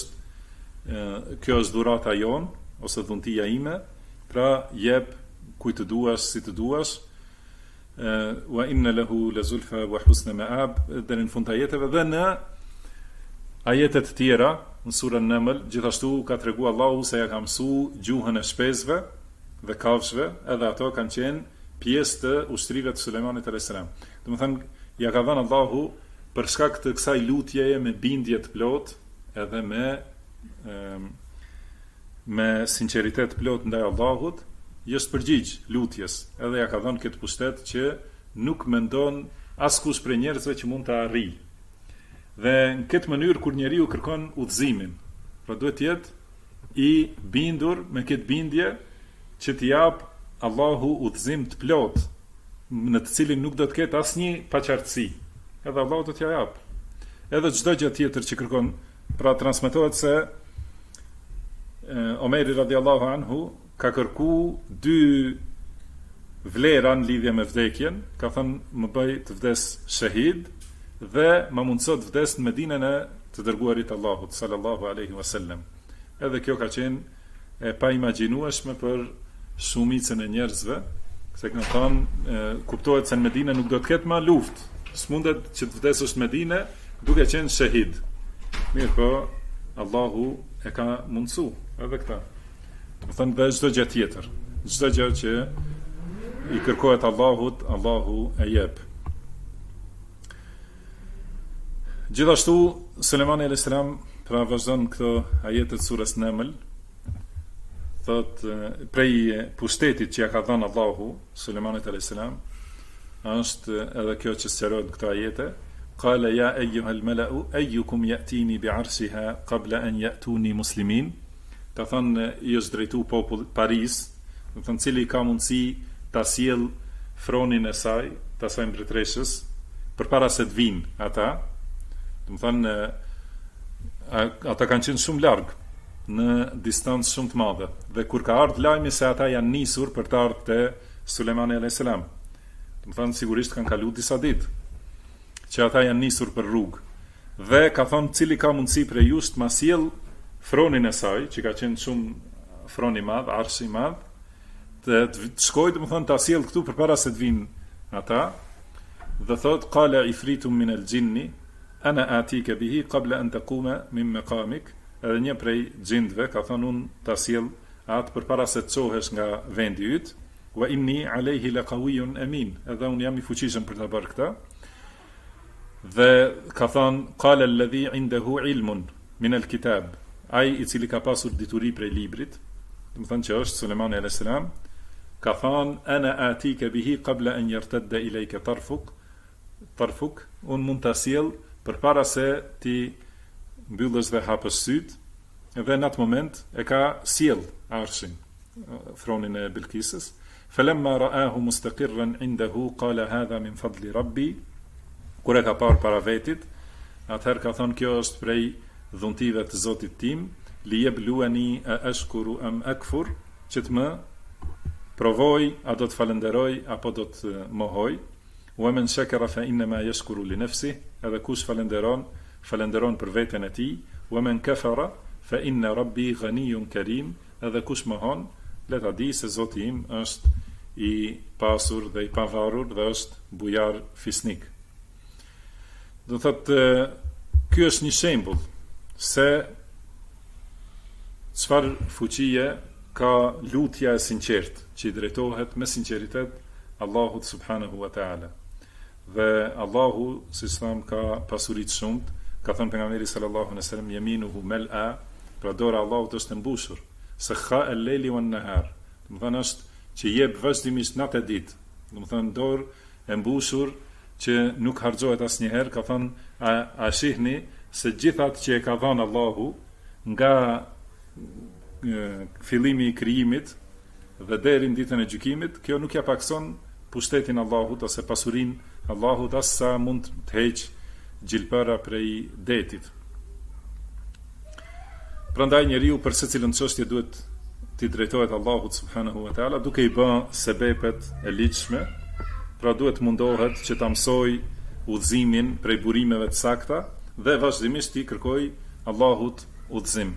thënë kjo është dhurata jon ose dhuntia ime, pra jep kujt të duash, si të duash. Wa inna lahu la zulfa wa husna ma'ab, deri në fund të ajeteve. Dhe në ajetet të tjera në surën Naml gjithashtu ka treguar Allahu se ja ka mësuar gjuhën e shpesëve dhe kafshëve, edhe ato kanë qenë pjesë të ushtrive të Sulejmanit a.s. Do të thënë ja ka dhënë Allahu për shkak të kësaj lutjeje me bindje të plot, edhe me sinqeritet plot ndaj Allahut, është përgjigj lutjes, edhe ja ka dhënë këtë pushtet që nuk mendon askush prej njerëzve që mund ta arrijë. Dhe në këtë mënyrë kur njeriu kërkon udhëzimin, pra duhet të jetë i bindur me këtë bindje që t'i jap Allahu udhëzim të plot, në të cilin nuk do të ketë asnjë paqartësi. Edhe Allahu do t'ja jap. Edhe çdo gjë tjetër që kërkon, pra transmetohet se Omeri radiallahu anhu ka kërku 2 vlera në lidhje me vdekjen, ka thënë më bëj të vdes shahid dhe më mundso të vdes në Medinën e të dërguarit Allahut sallallahu alaihi wasallam. Edhe kjo ka qenë e pa imagjinueshme për shumicën e njerëzve, se kanë thënë kuptohet se në Medinë nuk do të ketë më luftë. S'mundet që të vdesësh në Medinë duke qenë shahid. Mirë po, Allahu e ka mundsu edhe këta. Do thënë dhe çdo gjë tjetër, çdo gjë që i kërkohet Allahut, Allahu e jep. Gjithashtu Sulejmani alayhis salam pra vazhdon këto ajete të surës Naml, thot prej pushtetit që ja ka dhënë Allahu Sulejmanit alayhis salam, është edhe kjo që sqarohet në këto ajete. Qala ya ayyuha al-mala'u ayyukum ya'tini bi'arshiha qabla an ya'tuni muslimin. Ka thënë i është drejtu popull Paris, do thënë cili ka mundësi ta sjell fronin e saj, ta saj mbretëreshës, përpara se të vinë ata. Do thënë ata kanë qenë shumë larg, në distancë shumë të madhe. Dhe kur ka ardhur lajmi se ata janë nisur për të ardhur te Sulejmani alayhis salam, do thënë sigurisht kanë kaluar disa ditë që ata janë nisur për rrugë. Dhe ka thënë cili ka mundësi prej jush të ma sjell fronin e saj, që ka qenë shumë fron i madh, arshi i madh, të shkojë, do thënë ta sjell këtu përpara se të vinë ata. Dhe thot qala ifritun min al-jinni ana atika bihi qabla an taquma min maqamik. Edhe një prej xhindve ka thënë unë ta sjell atë përpara se të çohesh nga vendi yt, wa inni alayhi laqawiyyun amin. Edhe unë jam i fuqishëm për ta bërë këtë. Dhe ka thënë qala alladhi indahu ilmun min al-kitab, ai i cili ka pasur dituri prej librit, do të thënë që është Sulejmani alayhis salam, ka thënë ana atika bihi qabla an yartadda ilayka tarfuk, unë mund ta sjell përpara se ti mbyllësh dhe hapësh syt. Dhe në atë moment e ka sjell arshin, fronin e Bilqisës. Falamma ra'ahu mustaqirran indahu qala hadha min fadli rabbi. Kur e ka parë para vetit, atëherë ka thënë kjo është prej dhuntive të Zotit tim, li yabluani a ashkuru am akfur, që të më provoj a do të falenderoj apo do të mohoj. Wa man shakara fa inma yashkuru li nafsihi, edhe kush falenderon për veten e tij. Wa man kafara fa inna rabbi ghaniyyun karim, edhe kush mohon, le ta di se Zoti im është i pasur dhe i pavarur dhe është bujar fisnik. Do thotë ky është një shembull se çfarë fuqie ka lutja e sinqertë që i drejtohet me sinqeritet Allahut subhanahu wa taala. Dhe Allahu, si thënë, ka pasuri të shumtë. Ka thënë pejgamberi sallallahu alaihi wasallam yaminuhu mal'a, pra dora e Allahut është e mbushur, sakha al-layli wan-nahar. Do të thënë është që jep vazhdimisht natë e ditë. Do të thënë dorë e mbushur që nuk harxohet asnjëherë. Ka thënë a shihni se gjithat që e ka dhënë Allahu nga fillimi i krijimit dhe deri në ditën e gjykimit, kjo nuk ja pakson pushtetin Allahut ose pasurinë Allahut as sa mund të heq gjilpëra prej detit. Prandaj njeriu për secilën çështje duhet t'i drejtohet Allahut subhanahu wa taala duke i bën sebepet e ligjshme. Pra duhet mundohet që ta mësoj udhëzimin prej burimeve të sakta dhe vazhdimisht i kërkoj Allahut udhëzim.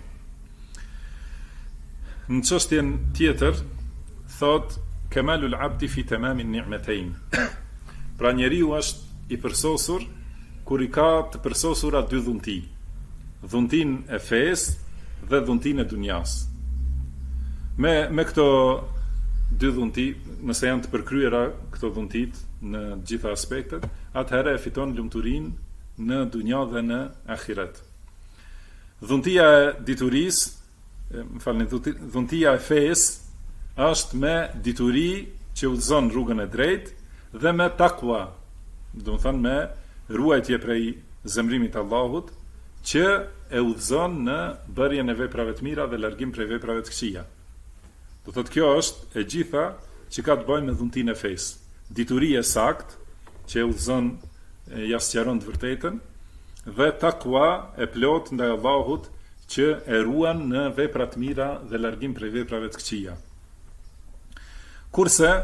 Në çështjen tjetër thot kemalul abdi fi tamamin ni'matayn. Pra njeriu është i përsosur kur i ka të përsosura dy dhunti. Dhuntin e fesë dhe dhuntin e dunjas. Me këto dy dhunti, nëse janë të përkryera këto dhuntit në gjitha aspektet, atëherë e fiton lumturinë në dunja dhe në ahiret. Dhuntia e diturisë, dhuntia e fesë është me dituri që udhëzon rrugën e drejtë dhe me takwa, do të thënë me ruajtje prej zemrimit të Allahut, që e udhëzon në bërjen e veprave të mira dhe largim prej veprave të këqija. Do thotë kjo është e gjitha që ka të bëjë me dhuntin e fesë. Dituria e saktë që e udhëzon, ja sqaron të vërtetën, dhe takwa e plot ndaj Allahut që e ruan në vepra të mira dhe largim prej veprave të këqija. Kurse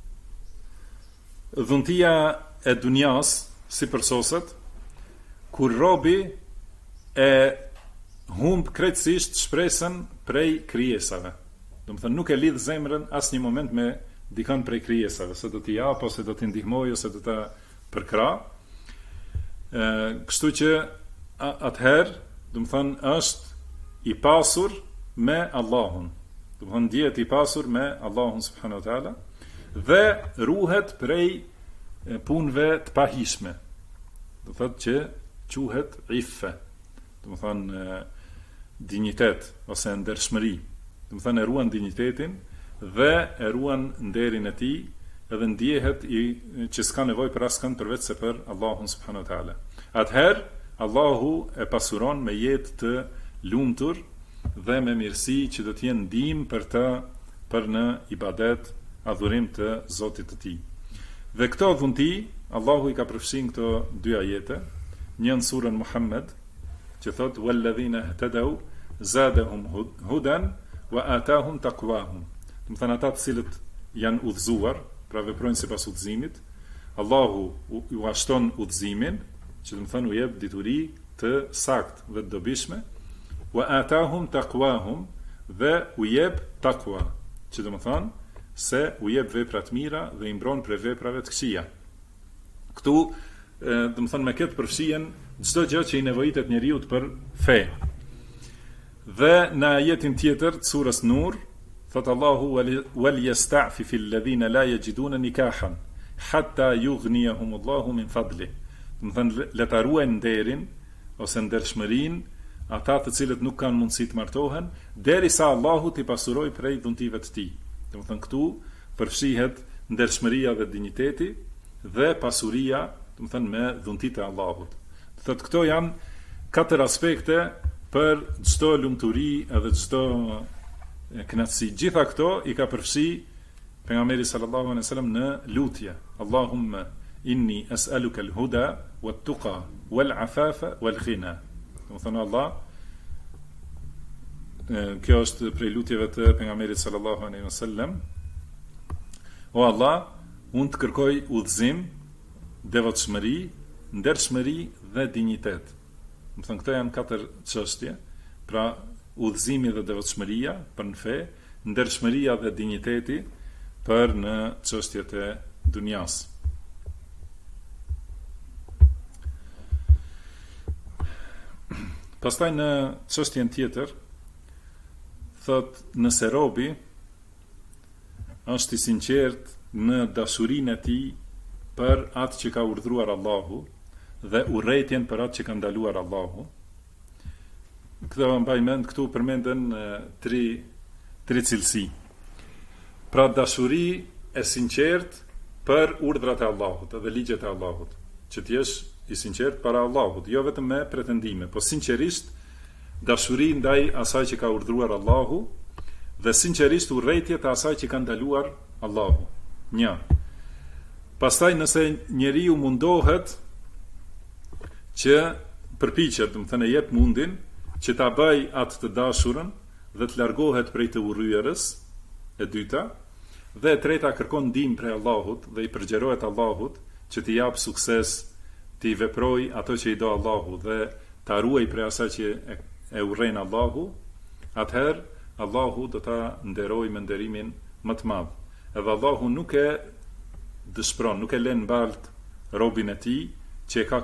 dhuntia e dunjas si përsoset kur robi e humb krejtësisht shpresën prej krijesave. Domethënë nuk e lidh zemrën asnjë moment me dikën prej krijesave, se do t'i jap ose do t'i ndihmoj ose do ta përkra. Kështu që atëherë, domethënë është i pasur me Allahun. Domethënë dihet i pasur me Allahun subhanahu wa taala dhe ruhet prej punëve të pahishme. Do thotë që quhet iffe. Domethënë dinjitet ose ndershmëri. Domethënë e ruan dinjitetin dhe e ruan nderin e tij, edhe ndjehet që s'ka nevojë për askën përveç se për Allahun subhanahu wa taala. Atëherë Allahu e pasuron me jetë të lumtur dhe me mirësi që do të jenë ndihmë për në ibadet, adhurim të Zotit të tij. Dhe këto dhunti Allahu i ka përfshin këto dy ajete, një në surën Muhammed që thot walladhina ihtadaw zadahum hudan wa atahum taqwahum. Do të thënë ata të cilët janë udhëzuar, pra veprojnë sipas udhëzimit, Allahu u ashton udhëzimin, që do të thënë u jep dituri të saktë dhe të dobishme, wa atahum taqwahum, dhe u jep takwa, që do të thënë se u jep vepra të mira dhe i mbron prej veprave të këqija. Këtu do të thënë me këtë përfshihen çdo gjë që i nevojitet njeriu për fe. Dhe në ajetin tjetër të surës Nur thot Allahu wal yasta'fifu alladhina la yajiduna nikahan hatta yughniyahum Allahu min fadli. Do të thënë le ta ruajnë nderin ose ndershmërinë ata të cilët nuk kanë mundësi të martohen derisa Allahu t'i pasurojë prej dhuntive të tij. Do të thënë këtu përfshihet ndershmëria dhe dinjiteti dhe pasuria, do të thënë me dhuntit e Allahut. Do thotë këto janë 4 aspekte për çdo lumturi edhe çdo kënaqësi. Gjitha këto i ka përfshi pejgamberi sallallahu alaihi wasallam në lutje. Allahumma inni as'aluka al-huda wat-tuqa wal-afafa wal-ghina. Do të thënë Allah, kjo është prej lutjeve të pejgamberit sallallahu alaihi wasallam. O Allah, unë të kërkoj udhëzim, devotshmëri, ndershmëri dhe dinjitet. Do të thënë këto janë 4 çështje, pra udhëzimi dhe devotshmëria për në fe, ndershmëria dhe dinjiteti për në çështjet e dunjas. Pastaj në çështjen tjetër thot nëse robi është i sinqert në dashurinë e tij për atë që ka urdhëruar Allahu dhe urrëtitjen për atë që ka ndaluar Allahu. Këto mbaj mend, këtu përmenden tri cilësi. Pra dashuri e sinqert për urdhrat e Allahut dhe ligjet e Allahut, që të jesh i sinqert para Allahut, jo vetëm me pretendime, po sinqerisht dashuri ndaj asaj që ka urdhëruar Allahu dhe sinqerisht urrëtitje të asaj që ka ndaluar Allahu. 1. Pastaj nëse njeriu mundohet që përpiqet, do të thënë jep mundin që ta bëj atë të dashurën dhe të largohet prej të urryerës, e dyta, dhe e treta kërkon ndihmë prej Allahut dhe i përgjerohet Allahut që t'i jap sukses, t'i veproj ato që i do Allahu dhe ta ruaj prej asaj që e urren Allahu, atëherë Allahu do ta nderojë me nderimin më të madh. Edhe Allahu nuk e dëshpron, nuk e lën mbalt robin e tij që e ka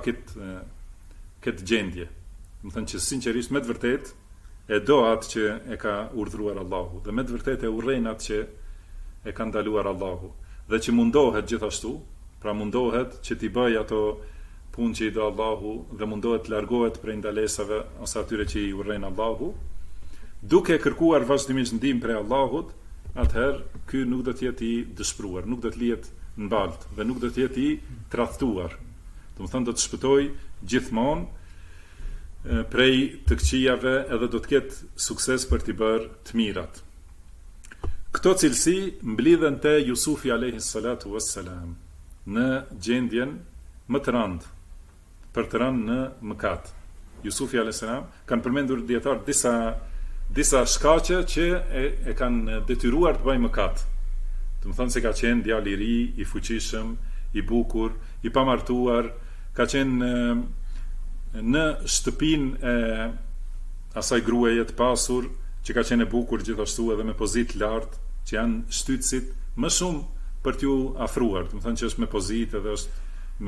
këtë gjendje. Do të thënë që sinqerisht me të vërtet e do atë që e ka urdhëruar Allahu dhe me të vërtet e urren atë që e ka ndaluar Allahu dhe që mundohet gjithashtu, pra mundohet që t'i bëj ato punë që i do Allahu dhe mundohet të largohet prej ndalesave ose atyre që i urren Allahu, duke kërkuar vazhdimisht ndihmë prej Allahut, atëherë ky nuk do të jetë i dëshpëruar, nuk do të lihet në balt dhe nuk do të jetë i tradhtuar. Do të thënë do të shpëtoj gjithmonë prej të këqijave edhe do të ketë sukses për t'i bërë të mirat. Këto cilësi mblidhen te Jusufi alayhi salatu wassalam në gjendjen më të rëndë, për të rënë në mëkat. Jusufi alayhi salam kanë përmendur dietar disa shkaqe që e kanë detyruar të bëjë mëkat. Do të thonë se ka qenë djalë i ri, i fuqishëm, i bukur, i pamartuar, ka qenë në shtëpinë e asaj gruaje të pasur që ka qenë e bukur gjithashtu edhe me pozitë lartë, që janë shtytësit më shumë për t'ju afruar, do të thënë që është me pozitë edhe është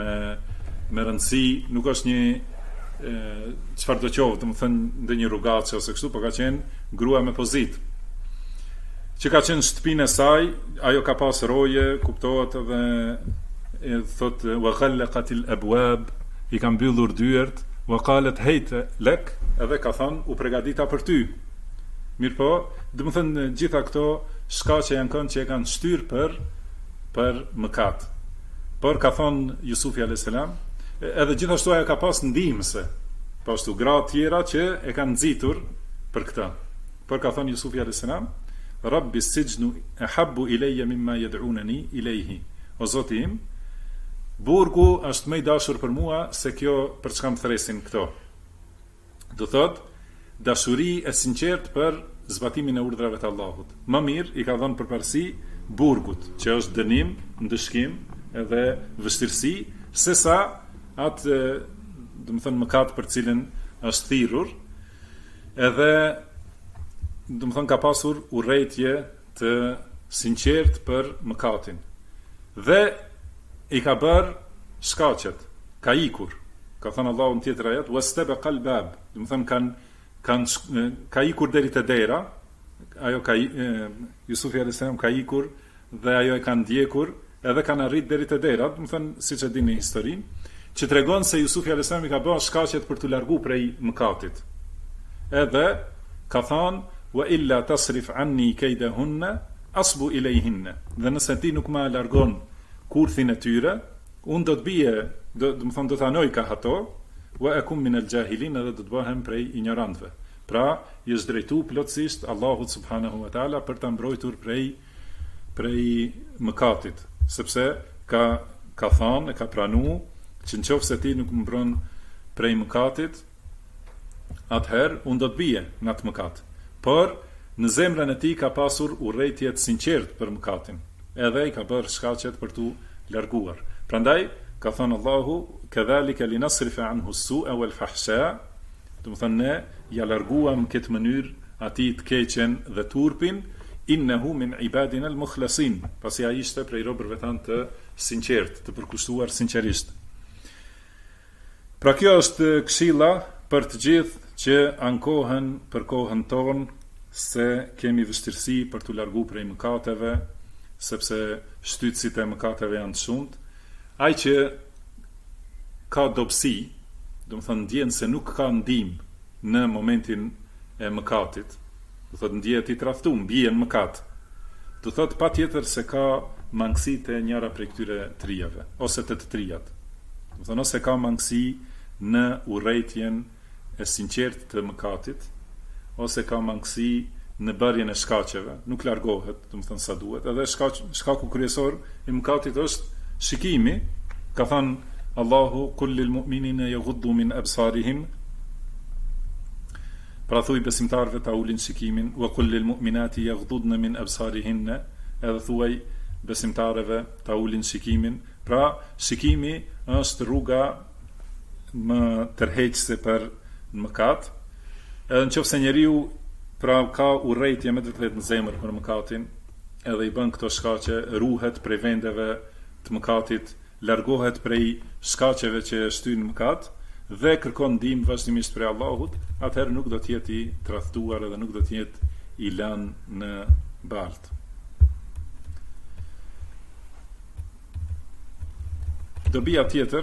me rëndësi, nuk është një çfarë do qoftë, do të thënë ndonjë rrugaçe ose kështu, por ka qenë grua me pozitë. Që ka qenë shtëpinë e saj, ajo ka pas roje, kuptohet edhe thotë wa ghallaqatil abwab, i ka mbyllur dyert, wa qalet hayta lek, edhe ka thënë u përgatita për ty. Mirpo, do të thënë gjitha këto shkaqe janë kënd që e kanë shtyr për mëkat. Por ka thënë Jusufi alayhis salam, edhe gjithashtu ajo ka pas ndihmëse, pashtu gra tjera që e kanë nxitur për këtë. Por ka thënë Jusufi alayhis salam, Rabbi sijnu ahabbu ilayya mimma yad'unani ilayhi. O Zoti im, burgu është më i dashur për mua se kjo për çka më thresin këto. Do thot, dashuri e sinqert për zbatimin e urdhrave të Allahut. Më mirë i ka dhënë përparësi burgut, që është dënim, ndëshkim edhe vështirësi, sesa atë, do të thënë mëkat për cilën është thirrur, edhe do të thënë ka pasur urrëtie të sinqert për mëkatin. Dhe i ka bërë shkaqet, ka ikur. Ka thënë Allahu në tjetër ajet, wastabaqa al-bab, do të thënë ka ikur deri te dera, ajo Jusufi alayhis salam ka ikur dhe ajo e ka ndjekur, edhe kanë arrit deri te dera, do të thënë siç e dini historinë, që tregon se Jusufi alayhis salam i ka bërë shkaqet për t'u larguar prej mëkatit. Edhe ka thënë wa illa tasrif anni kaydahunna asbu ilayhinna. Dhe nëse ti nuk më largon kurthin e tyre, unë do të bie, do të thonë do të anoj ka ato, wa akum min al-jahilin, edhe do të bëhem prej ignorantëve. Pra, i është drejtu plotësisht Allahut subhanahu wa taala për ta mbrojtur prej mëkatit, sepse ka thënë, ka pranuar që nëse ti nuk më mbron prej mëkatit, atëherë unë do të bie në atë mëkat. Por në zemrën e tij ka pasur urrëtie të sinqertë për mëkatin, edhe i ka bërë shkaqet për t'u larguar. Prandaj ka thënë Allahu, kadhalika linasrifa anhu as-su'a wal fahsha, do të thënë ne ja larguam këtë mënyrë atij të keqen dhe turpin, innehu min ibadina al-mukhlasin, pasi ai ishte prej robërve tanë të sinqertë, të përkushtuar sinqerisht. Pra kjo është këshilla për të gjithë që ankohen për kohën tonë se kemi vështirësi për të larguar prej mëkateve, sepse shtytësit e mëkateve janë të shumtë. Ai që ka dobësi, do të thënë ndjen se nuk ka ndihmë në momentin e mëkatit, do thotë ndjehet i tradhtuar, bie në mëkat. Do thotë patjetër se ka mangësi të njëra prej këtyre trijave, ose të trijat. Do thonë ose ka mangësi në urrëtien e sinqertë të mëkatit, ose ka mangësi në bërjen e shkaqeve, nuk largohet, do të thënë sa duhet. Edhe shkaku kryesor i mëkatit është shikimi. Ka thënë Allahu kul lil mu'minina yaghuddu min absarihim, pra thuaj besimtarëve ta ulin shikimin, wa kul lil mu'minati yaghdudna min absarihinna, edhe thuaj besimtarëve ta ulin shikimin. Pra shikimi është rruga më tërheqëse për mëkat. Edhe nëse njeriu pra ka urrëtie me të vërtetë në zemër për mëkatin, edhe i bën këto shkaqe, ruhet prej vendeve të mëkatit, largohet prej shkaqeve që shtyn mëkat dhe kërkon ndihmë vazhdimisht prej Allahut, atëherë nuk do të jetë i tradhtuar edhe nuk do të jetë i lënë në baltë. Dobia tjetër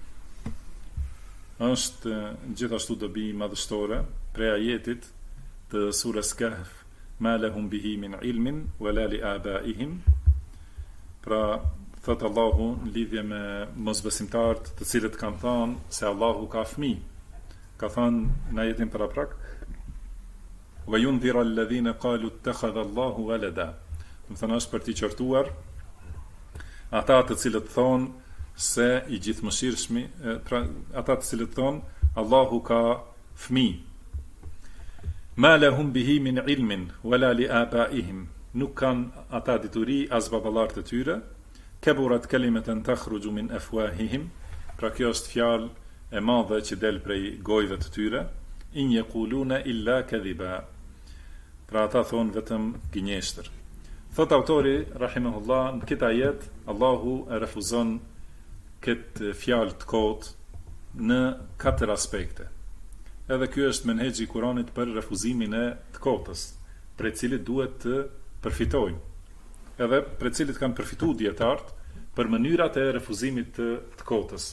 është gjithashtu dobi madhështore prej ajetit të surës Kahf, ma lahum bihi min ilmin wala li abaihim. Pra thot Allahu në lidhje me mosbesimtarët të cilët kanë thënë se Allahu ka fëmijë. Ka thënë në ajetin paraprak, wa yundhira alladhina qalu ittakhadha Allahu walada. Do të thënë është për t'i qortuar ata të cilët thonë se i gjithëmëshirshmi, pra ata të cilët thonë Allahu ka fëmijë. Ma lahum bihi min ilmin wala li abaihim, nuk kanë ata dituri as baballarët e tyre. Kaburat kalimatan takhruju min afwahihim, pra kjo është fjalë e madhe që del prej gojëve të tyre. In yaquluna illa kadhiba, Pra ata thonë vetëm gënjeshtër. Thot autori, rahimahullah, në këtë ajet, Allahu e refuzon këtë fjalë të kotë në 4 aspekte. Edhe ky është menhexhi i Kuranit për refuzimin e të kotës, prej cilit duhet të përfitojnë. Edhe prej cilit kanë përfituar dietarët për mënyrat e refuzimit të kotës.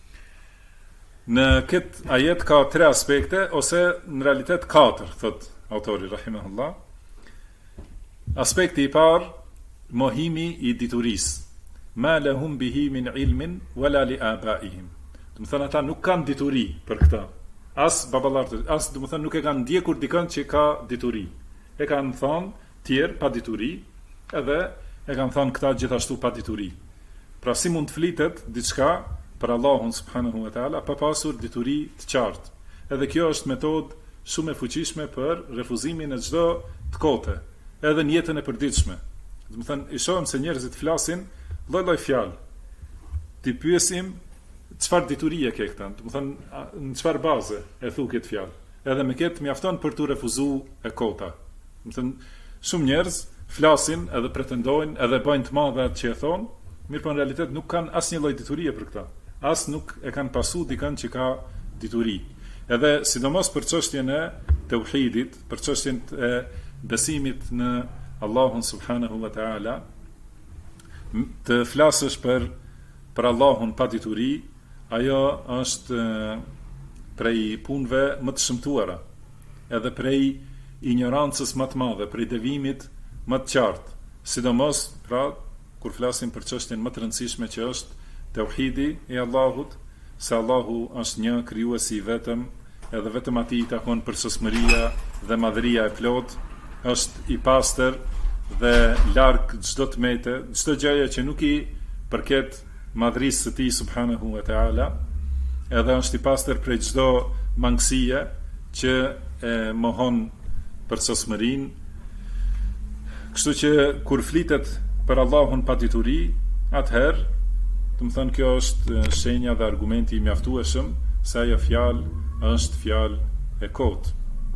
Në këtë ajet ka 3 aspekte, ose në realitet 4, thot autori rahimahullah. Aspekti i parë, mohimi i diturisë. Ma lahum bihi min ilmin wala li abaihim. Do të thënë ata nuk kanë dituri për këtë. As baballarët, as do të thënë nuk e kanë ndjekur dikën që ka dituri. E kanë thënë tjerë pa dituri, edhe e kanë thënë këta gjithashtu pa dituri. Pra si mund të flitet diçka për Allahun subhanahu wa taala pa pasur dituri të qartë. Edhe kjo është metodë shumë e fuqishme për refuzimin e çdo të kote, edhe në jetën e përditshme. Do të thënë, i shohim se njerëzit flasin lloj-lloj fjalë. Ti pyesim çfarë diturie ke këta, do të thënë në çfarë baze e thu këtë fjalë. Edhe me këtë mjafton për tu refuzuar e kota. Do të thënë, shumë njerëz flasin edhe pretendojnë edhe bëjnë të madhe atë që e thonë, mirë po në realitet nuk kanë asnjë lloj diturie për këtë. As nuk e kanë pasur dikën që ka dituri. Edhe sidomos për çështjen e tauhidit, për çështjen e besimit në Allahun subhanahu wa taala, të flasësh për Allahun pa dituri, ajo është prej punëve më të shëmtuara, edhe prej ignorancës më të madhe, prej devimit më të qartë. Sidomos, pra, kur flasim për çështjen më të rëndësishme që është tauhidi i Allahut, se Allahu është një krijuesi i vetëm, edhe vetëm atij i takon përsosmëria dhe madhëria e plot, është i pastër dhe larg çdo tmete, çdo gjëje që nuk i përket madhërisë së tij subhanahu wa taala, edhe është i pastër prej çdo mangësie që e mohon përsosmërinë. Kështu që kur flitet për Allahun pa dituri, atëherë, do të thënë, kjo është shenja dhe argumenti i mjaftueshëm se ajo fjalë është fjalë e kotë.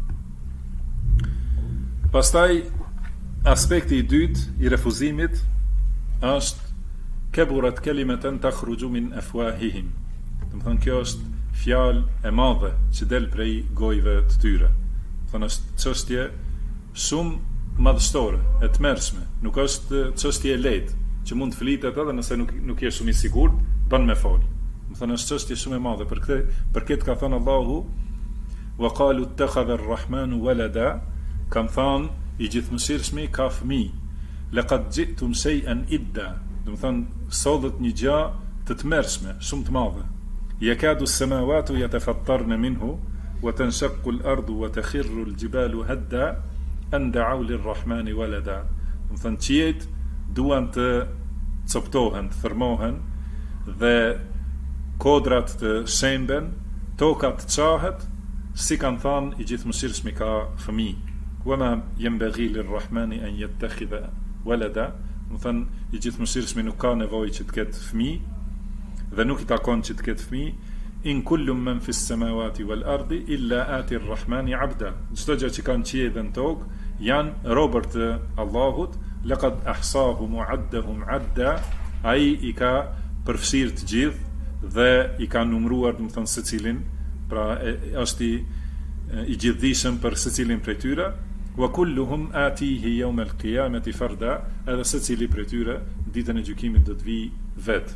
Pastaj, aspekti i dytë i refuzimit është keburat kelimeten takhruju min afwahihim. Do të thënë, kjo është fjalë e madhe që del prej gojëve të tyre. Do të thënë, është çështje shumë madhështore, e tmerrshme, nuk është çështje e lehtë që mund të flitet edhe nëse nuk je shumë i sigurt, bën me fol. Do të thënë, është çështje shumë e madhe. Për këtë ka thënë Allahu, wa qalu ittakhadha ar-rahmanu walada, kam thënë i gjithëmshirshmi ka fëmijë. Laqad ji'tum shay'an idda. Do të thënë, sodhet një gjë të tmerrshme, shumë të madhe. Yakadu as-samawati yatafattarna minhu wa tanshaqqu al-ardu wa takhirru al-jibalu hadda an da'u lir-rahmani walada. Do të thënë, qiejt duan të coptohen, të thërmohen, dhe kodrat të shemben, tokat të qahet, si kanë thënë i gjithëmshirshmi ka fëmijë. Wama yanbaghi lir-rahmani an yattakhidha walada. Do të thënë, i gjithëmshirshmi nuk ka nevojë që të ketë fëmijë, dhe nuk i takon që të ketë fëmijë. In kullu man fis samawati wal ardi illa ati ar-rahmani 'abda. Çdo gjë që kanë qiell dhe në tokë janë robër të Allahut. Laqad ahsahum wa 'addahum 'adda. Ai i ka përfshirë të gjithë dhe i ka numëruar, do të thënë, secilin, pra është i gjithdijshëm për secilin prej tyre. Wa kulluhum atihi yawm al-qiyamati farda. Edhe secili prej tyre ditën e gjykimit do të vijë vetë.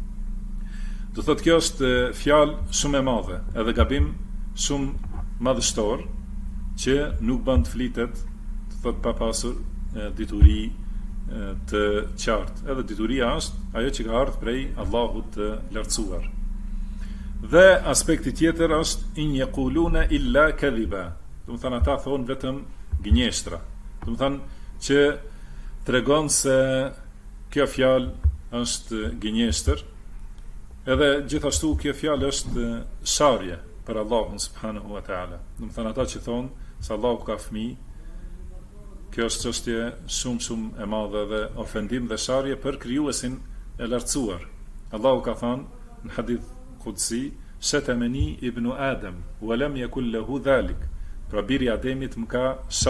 Do thotë, kjo është fjalë shumë e madhe, edhe gabim shumë madhështor, që nuk bën të flitet, do thotë, pa pasur dituri të qartë. Edhe dituria është ajo që ka ardhur prej Allahut të lartësuar. Dhe aspekti tjetër është in yaquluna illa kadhiba. Do të thënë, ata thonë vetëm gënjeshtra. Do të thënë që tregon se kjo fjalë është gënjeshtër. Edhe gjithashtu kjo fjalë është sharje për Allahun subhanahu wa taala. Do të thënë, ata që thonë se Allahu ka fëmijë, kjo është çështje shumë e madhe dhe ofendim dhe sharje për krijuesin e lartësuar. Allahu ka thënë në hadith qudsi, shatamani ibnu Adam wa lam yakul lahu dhalik. Pra biri Ademit më ka sha,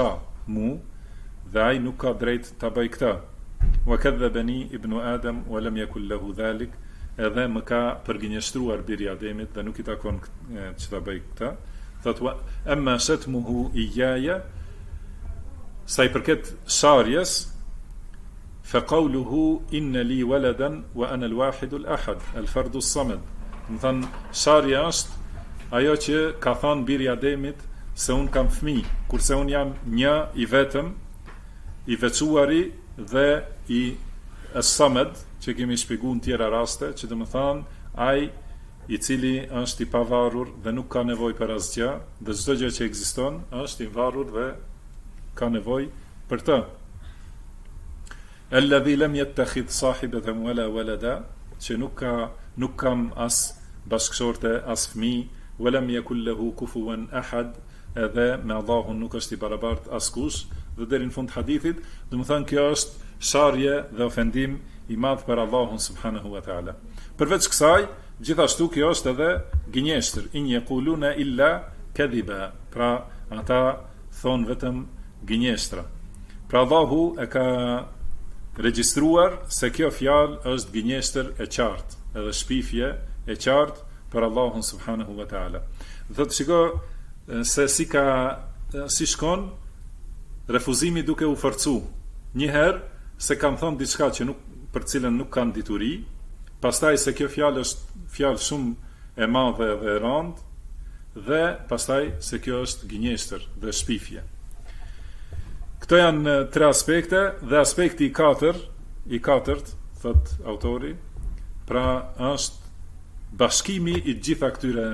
mu, dhe ai nuk ka drejt ta bëj këtë. Wa kadhabani ibnu Adam wa lam yakul lahu dhalik, edhe më ka përgënjeshtruar biri Ademit dhe nuk i takon që ta bëj këtë. Thot amma shatmuhu iyaya, sa i përket sharjes, fa qawluhu inna li waladan wa ana al-wahid al-ahad al-fardu as-samad. Do të thënë sharja është ajo që ka thënë biri Ademit se un kam fëmijë, kurse un jam një i vetëm, i veçuari dhe i as-samad, që kemi shpjeguar në tjera raste, që do të thënë ai i cili është i pavarur dhe nuk ka nevojë për asgjë, dhe çdo gjë që ekziston është i varur dhe ka nevojë për të. Alladhi lam yattakhidh sahibatan wala walada, që nuk kam as bashkëshorte, as fëmijë, walam yakul lahu kufuwan ahad, edhe me Allahun nuk është i barabart askush, dhe deri në fund hadithit, do të thënë kjo është sharje dhe ofendim i madh për Allahun subhanahu wa taala. Përveç kësaj, gjithashtu kjo është edhe gënjeshtër, in yaquluna illa kadhiba, pra ata thonë vetëm gënjeshtra. Pra Allahu e ka regjistruar se kjo fjalë është gënjeshtër e qartë, edhe shpifje e qartë për Allahun subhanahu wa taala. Dhe të shiko se si shkon refuzimi duke u forcu. Njëherë se kanë thonë diçka që për cilën nuk kanë dituri, pastaj se kjo fjalë është fjalë shumë e madhe dhe e rëndë, dhe pastaj se kjo është gënjeshtër dhe shpifje. Këto janë tre aspekte, dhe aspekti i katërt, thot autori, pra është bashkimi i gjitha këtyre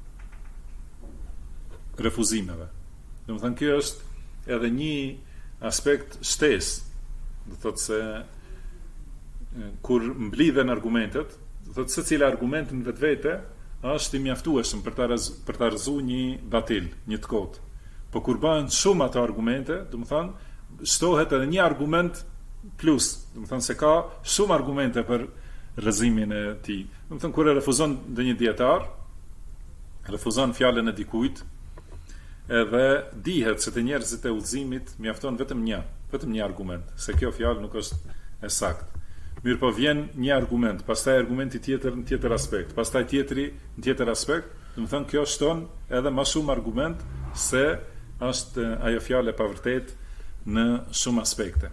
refuzimeve. Do të thënë kjo është edhe një aspekt shtesë. Do thotë se kur mblidhen argumentet, do thotë se cila argument në vetvete është i mjaftueshëm për ta rrëzuar një batil, një të kotë. Po kur bëhen shumë ato argumente, do të thonë shtohet edhe një argument plus, do të thonë se ka shumë argumente për rrëzimin e tij. Do të thonë kur e refuzon ndonjë dietar, refuzon fjalën e dikujt, edhe dihet se të njerëzit e udhëzimit mjafton vetëm një argument, se kjo fjalë nuk është e saktë. Mirë po vjen një argument, pastaj argumenti tjetër në tjetër aspekt, pastaj tjetri në tjetër aspekt, do të thonë kjo shton edhe më shumë argument se është ajo fjalë e pavërtetë në shumë aspekte.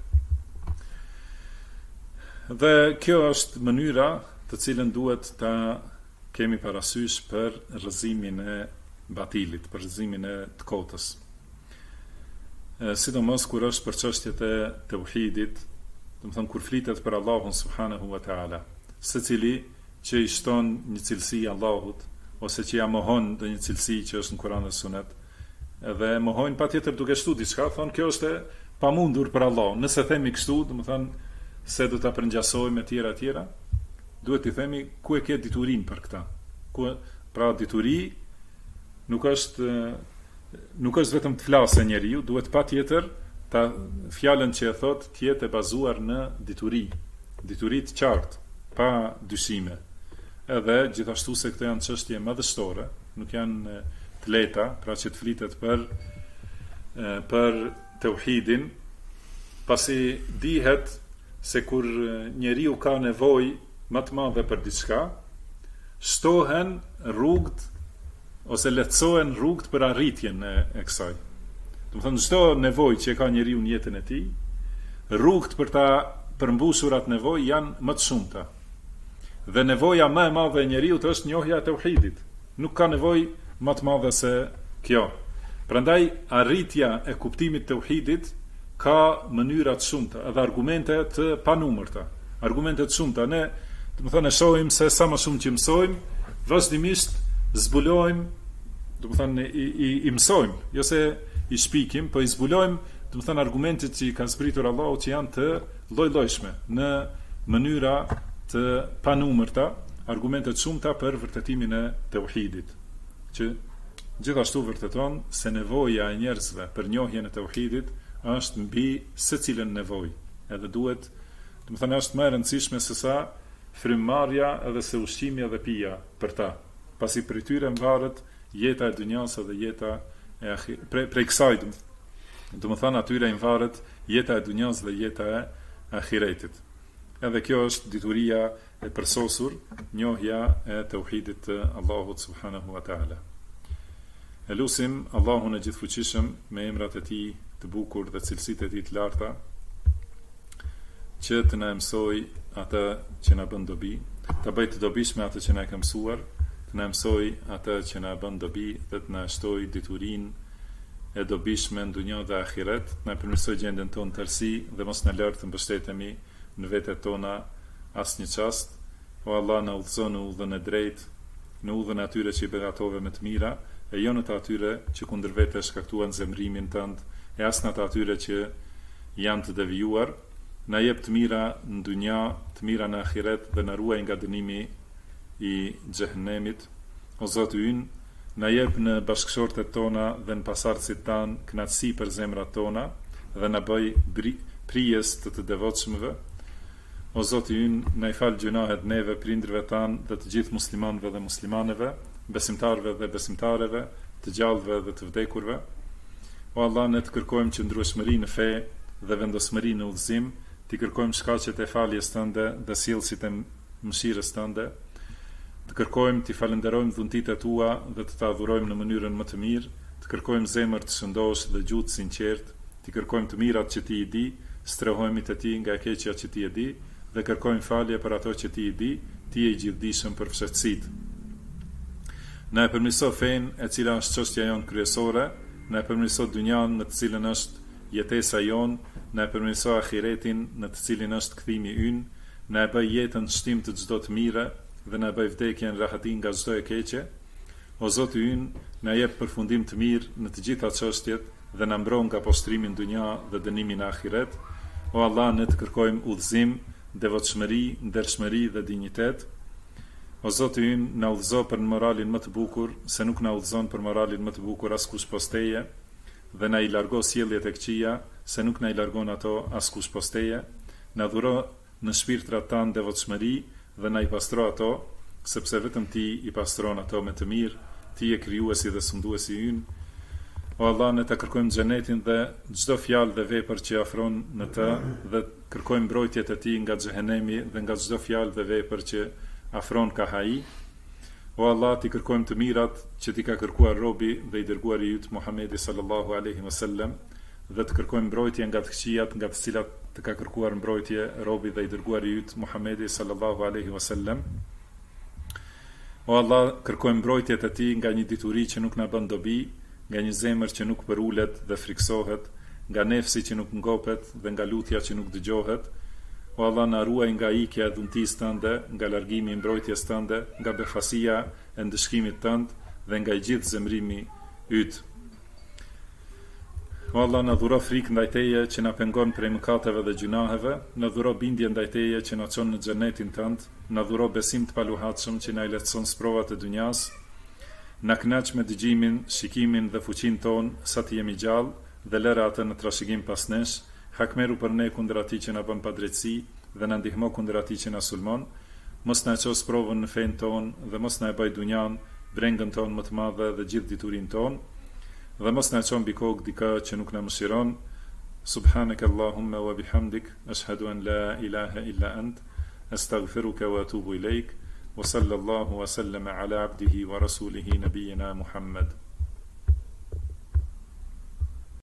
Dhe kjo është mënyra të cilën duhet ta kemi parasysh për rrëzimin e batilit, për rrëzimin e të kotës. Sidomos kur është për çështjet e tauhidit, do të thonë kur flitet për Allahun subhanahu wa taala, secili që i shton një cilësi Allahut, ose që ja mohon ndonjë cilësi që është në Kur'an dhe Sunet, edhe mohojnë patjetër duke shtu diçka, thonë kjo është e pamundur për Allah. Nëse themi kështu, do të thonë se do ta përngjasojmë e tjera, duhet i themi ku e ke diturinë për këtë. Pra dituri nuk është vetëm të flasë njeriu, duhet patjetër ta fjalën që e thot të jetë e bazuar në dituri të qartë, pa dyshime. Edhe gjithashtu se këto janë çështje madhështore, nuk janë të lehta, pra që të flitet për tauhidin, pasi dihet se kur njeriu ka nevojë më të madhe për diçka, shtohen rrugët ose lehtësohen rrugët për arritjen e kësaj. Do të thonë çdo nevojë që ka njeriu në jetën e tij, rrugët për ta përmbushur atë nevojë janë më të shumta. Dhe nevoja më e madhe e njeriu është njohja e tauhidit. Nuk ka nevojë më të madhe se kjo. Prandaj arritja e kuptimit të tauhidit ka mënyra të shumta, edhe argumente të panumërta. Argumente të shumta. Ne, do të thonë, shohim se sa më shumë që mësojmë, vazhdimisht zbulojmë, do të thonë i mësojmë, jo se i shpikim, po i zbulojmë, do të thonë, argumentet që i ka zbritur Allahu që janë të lloj-llojshme në mënyra të panumërta, argumente të shumta për vërtetimin e tauhidit, që gjithashtu vërteton se nevoja e njerëzve për njohjen e tauhidit është mbi secilën nevojë, edhe duhet, do të thonë, është më e rëndësishme se sa frymëmarrja edhe se ushqimi edhe pija për ta, pasi prej tyre mvaret jeta e dunjas edhe jeta e prej kësaj Do më thënë atyre i varet jeta e dunjas dhe jeta e ahiretit. Edhe kjo është dituria e përsosur, njohja e tauhidit të Allahut subhanahu wa ta'ala. E lusim Allahun e gjithfuqishëm me emrat e tij të bukur dhe cilësitë e tij të larta, që të na mësoj atë që na bën dobi, të bëj të dobishme atë që na ka mësuar, të na mësoj atë që na bën dobi dhe të na shtoj diturinë e dobishme në dunjë dhe ahiret, na përmirësoj gjendjen tonë tërësi dhe mos na lër të mbështetemi në vetet tona asnjë çast. O Allah, na udhëzo në udhën e drejtë, në udhën e atyre që i begatove me të mira, e jo në të atyre që kundër vete shkaktuan zemrimin tënd, e as në të atyre që janë të devijuar. Na jep të mira në dunja, të mira në ahiret dhe na ruaj nga dënimi i xhehenemit. O Zoti ynë, na jep në bashkëshortet tona dhe në pasardhësit tan kënaqësi për zemrat tona dhe na bëj prijes të devotshmëve. O Zoti ynë, na i fal gjunahet neve, prindërve tan dhe të gjithë muslimanëve dhe muslimaneve, besimtarëve dhe besimtareve, të gjallëve dhe të vdekurve. O Allah, ne të kërkojmë qëndrueshmëri në fe dhe vendosmëri në udhëzim, të kërkojmë shkaqet e faljes tënde dhe sjellësit e mëshirës tënde. Të kërkojmë të falenderojmë dhuntitë tua dhe të adhurojmë në mënyrën më të mirë, të kërkojmë zemër të shëndosh dhe gjuhë të sinqertë, të kërkojmë të mirat që ti i di, strehohemi te ti nga e keqja që ti e di dhe kërkojmë falje për ato që ti i di, ti e i gjithdijshëm për fshehtësitë. Na e përmirëso fenë e cila është çështja jonë kryesore, na e përmirëso dunjan në të cilën është jetesa jonë, na e përmirëso ahiretin në të cilin është kthimi ynë, na e bëj jetën shtim të çdo të mire dhe na e bëj vdekjen rahati nga çdo e keqe. O Zoti ynë, na jep përfundim të mirë në të gjitha çështjet dhe na mbron nga postrimi në dunja dhe dënimi në ahiret. O Allah, ne të kërkojmë udhëzim, devotshmëri, ndershmëri dhe dinjitet. O Zoti ynë, na udhëzo për moralin më të bukur, se nuk na udhëzon për moralin më të bukur askush posteje, dhe na i largo sjelljet e këqija, se nuk na i largon ato askush posteje. Na dhuro në shpirtrat tanë devotshmëri dhe na i pastro ato, sepse vetëm ti i pastron ato me të mirë, ti e krijuesi dhe sunduesi ynë. O Allah, ne të kërkojmë xhenetin dhe çdo fjalë dhe vepër që afron në të, dhe kërkojmë mbrojtjet e tij nga xhehenemi dhe nga çdo fjalë dhe vepër që afron ka haji. O Allah, ti kërkojmë të mirat që ti ka kërkuar robi dhe i dërguari yt Muhamedi sallallahu alaihi wasallam, dhe të kërkojmë mbrojtje nga të këqijat nga të cilat të ka kërkuar mbrojtje robi dhe i dërguari yt Muhamedi sallallahu alaihi wasallam. O Allah, kërkojmë mbrojtjet e tij nga një dituri që nuk na bën dobi, nga një zemër që nuk përulet dhe friksohet, nga nefsi që nuk ngopet dhe nga lutja që nuk dëgjohet. O Allah, na ruaj nga ikja e dhuntisë tënde, nga largimi i mbrojtjes tënde, nga befasia e ndëshkimit tënd dhe nga i gjithë zemrimi yt. O Allah, na dhuro frikë ndaj teje që na pengon prej mëkateve dhe gjunaheve, na dhuro bindje ndaj teje që na çon në xhenetin tënd, na dhuro besim të paluhatshëm që na i lehtëson sprovat e dunjas. Na kënaq me dëgjimin, shikimin dhe fuqinë ton sa të jemi gjallë dhe lëre atë në trashëgim pas nesh. Hakmeru për ne kundër atij që na bën padrejtësi dhe na ndihmo kundër atij që na sulmon. Mos na ços provën në fen ton dhe mos na e bëj dunjan brengën ton më të madhe dhe gjithë diturinë ton, dhe mos na çon mbi kokë dikë që nuk na mëshiron. Subhanaka Allahumma wa bihamdik, ashhadu an la ilaha illa ant, astaghfiruka wa atubu ilaik. وصلى الله وسلم على عبده ورسوله نبينا محمد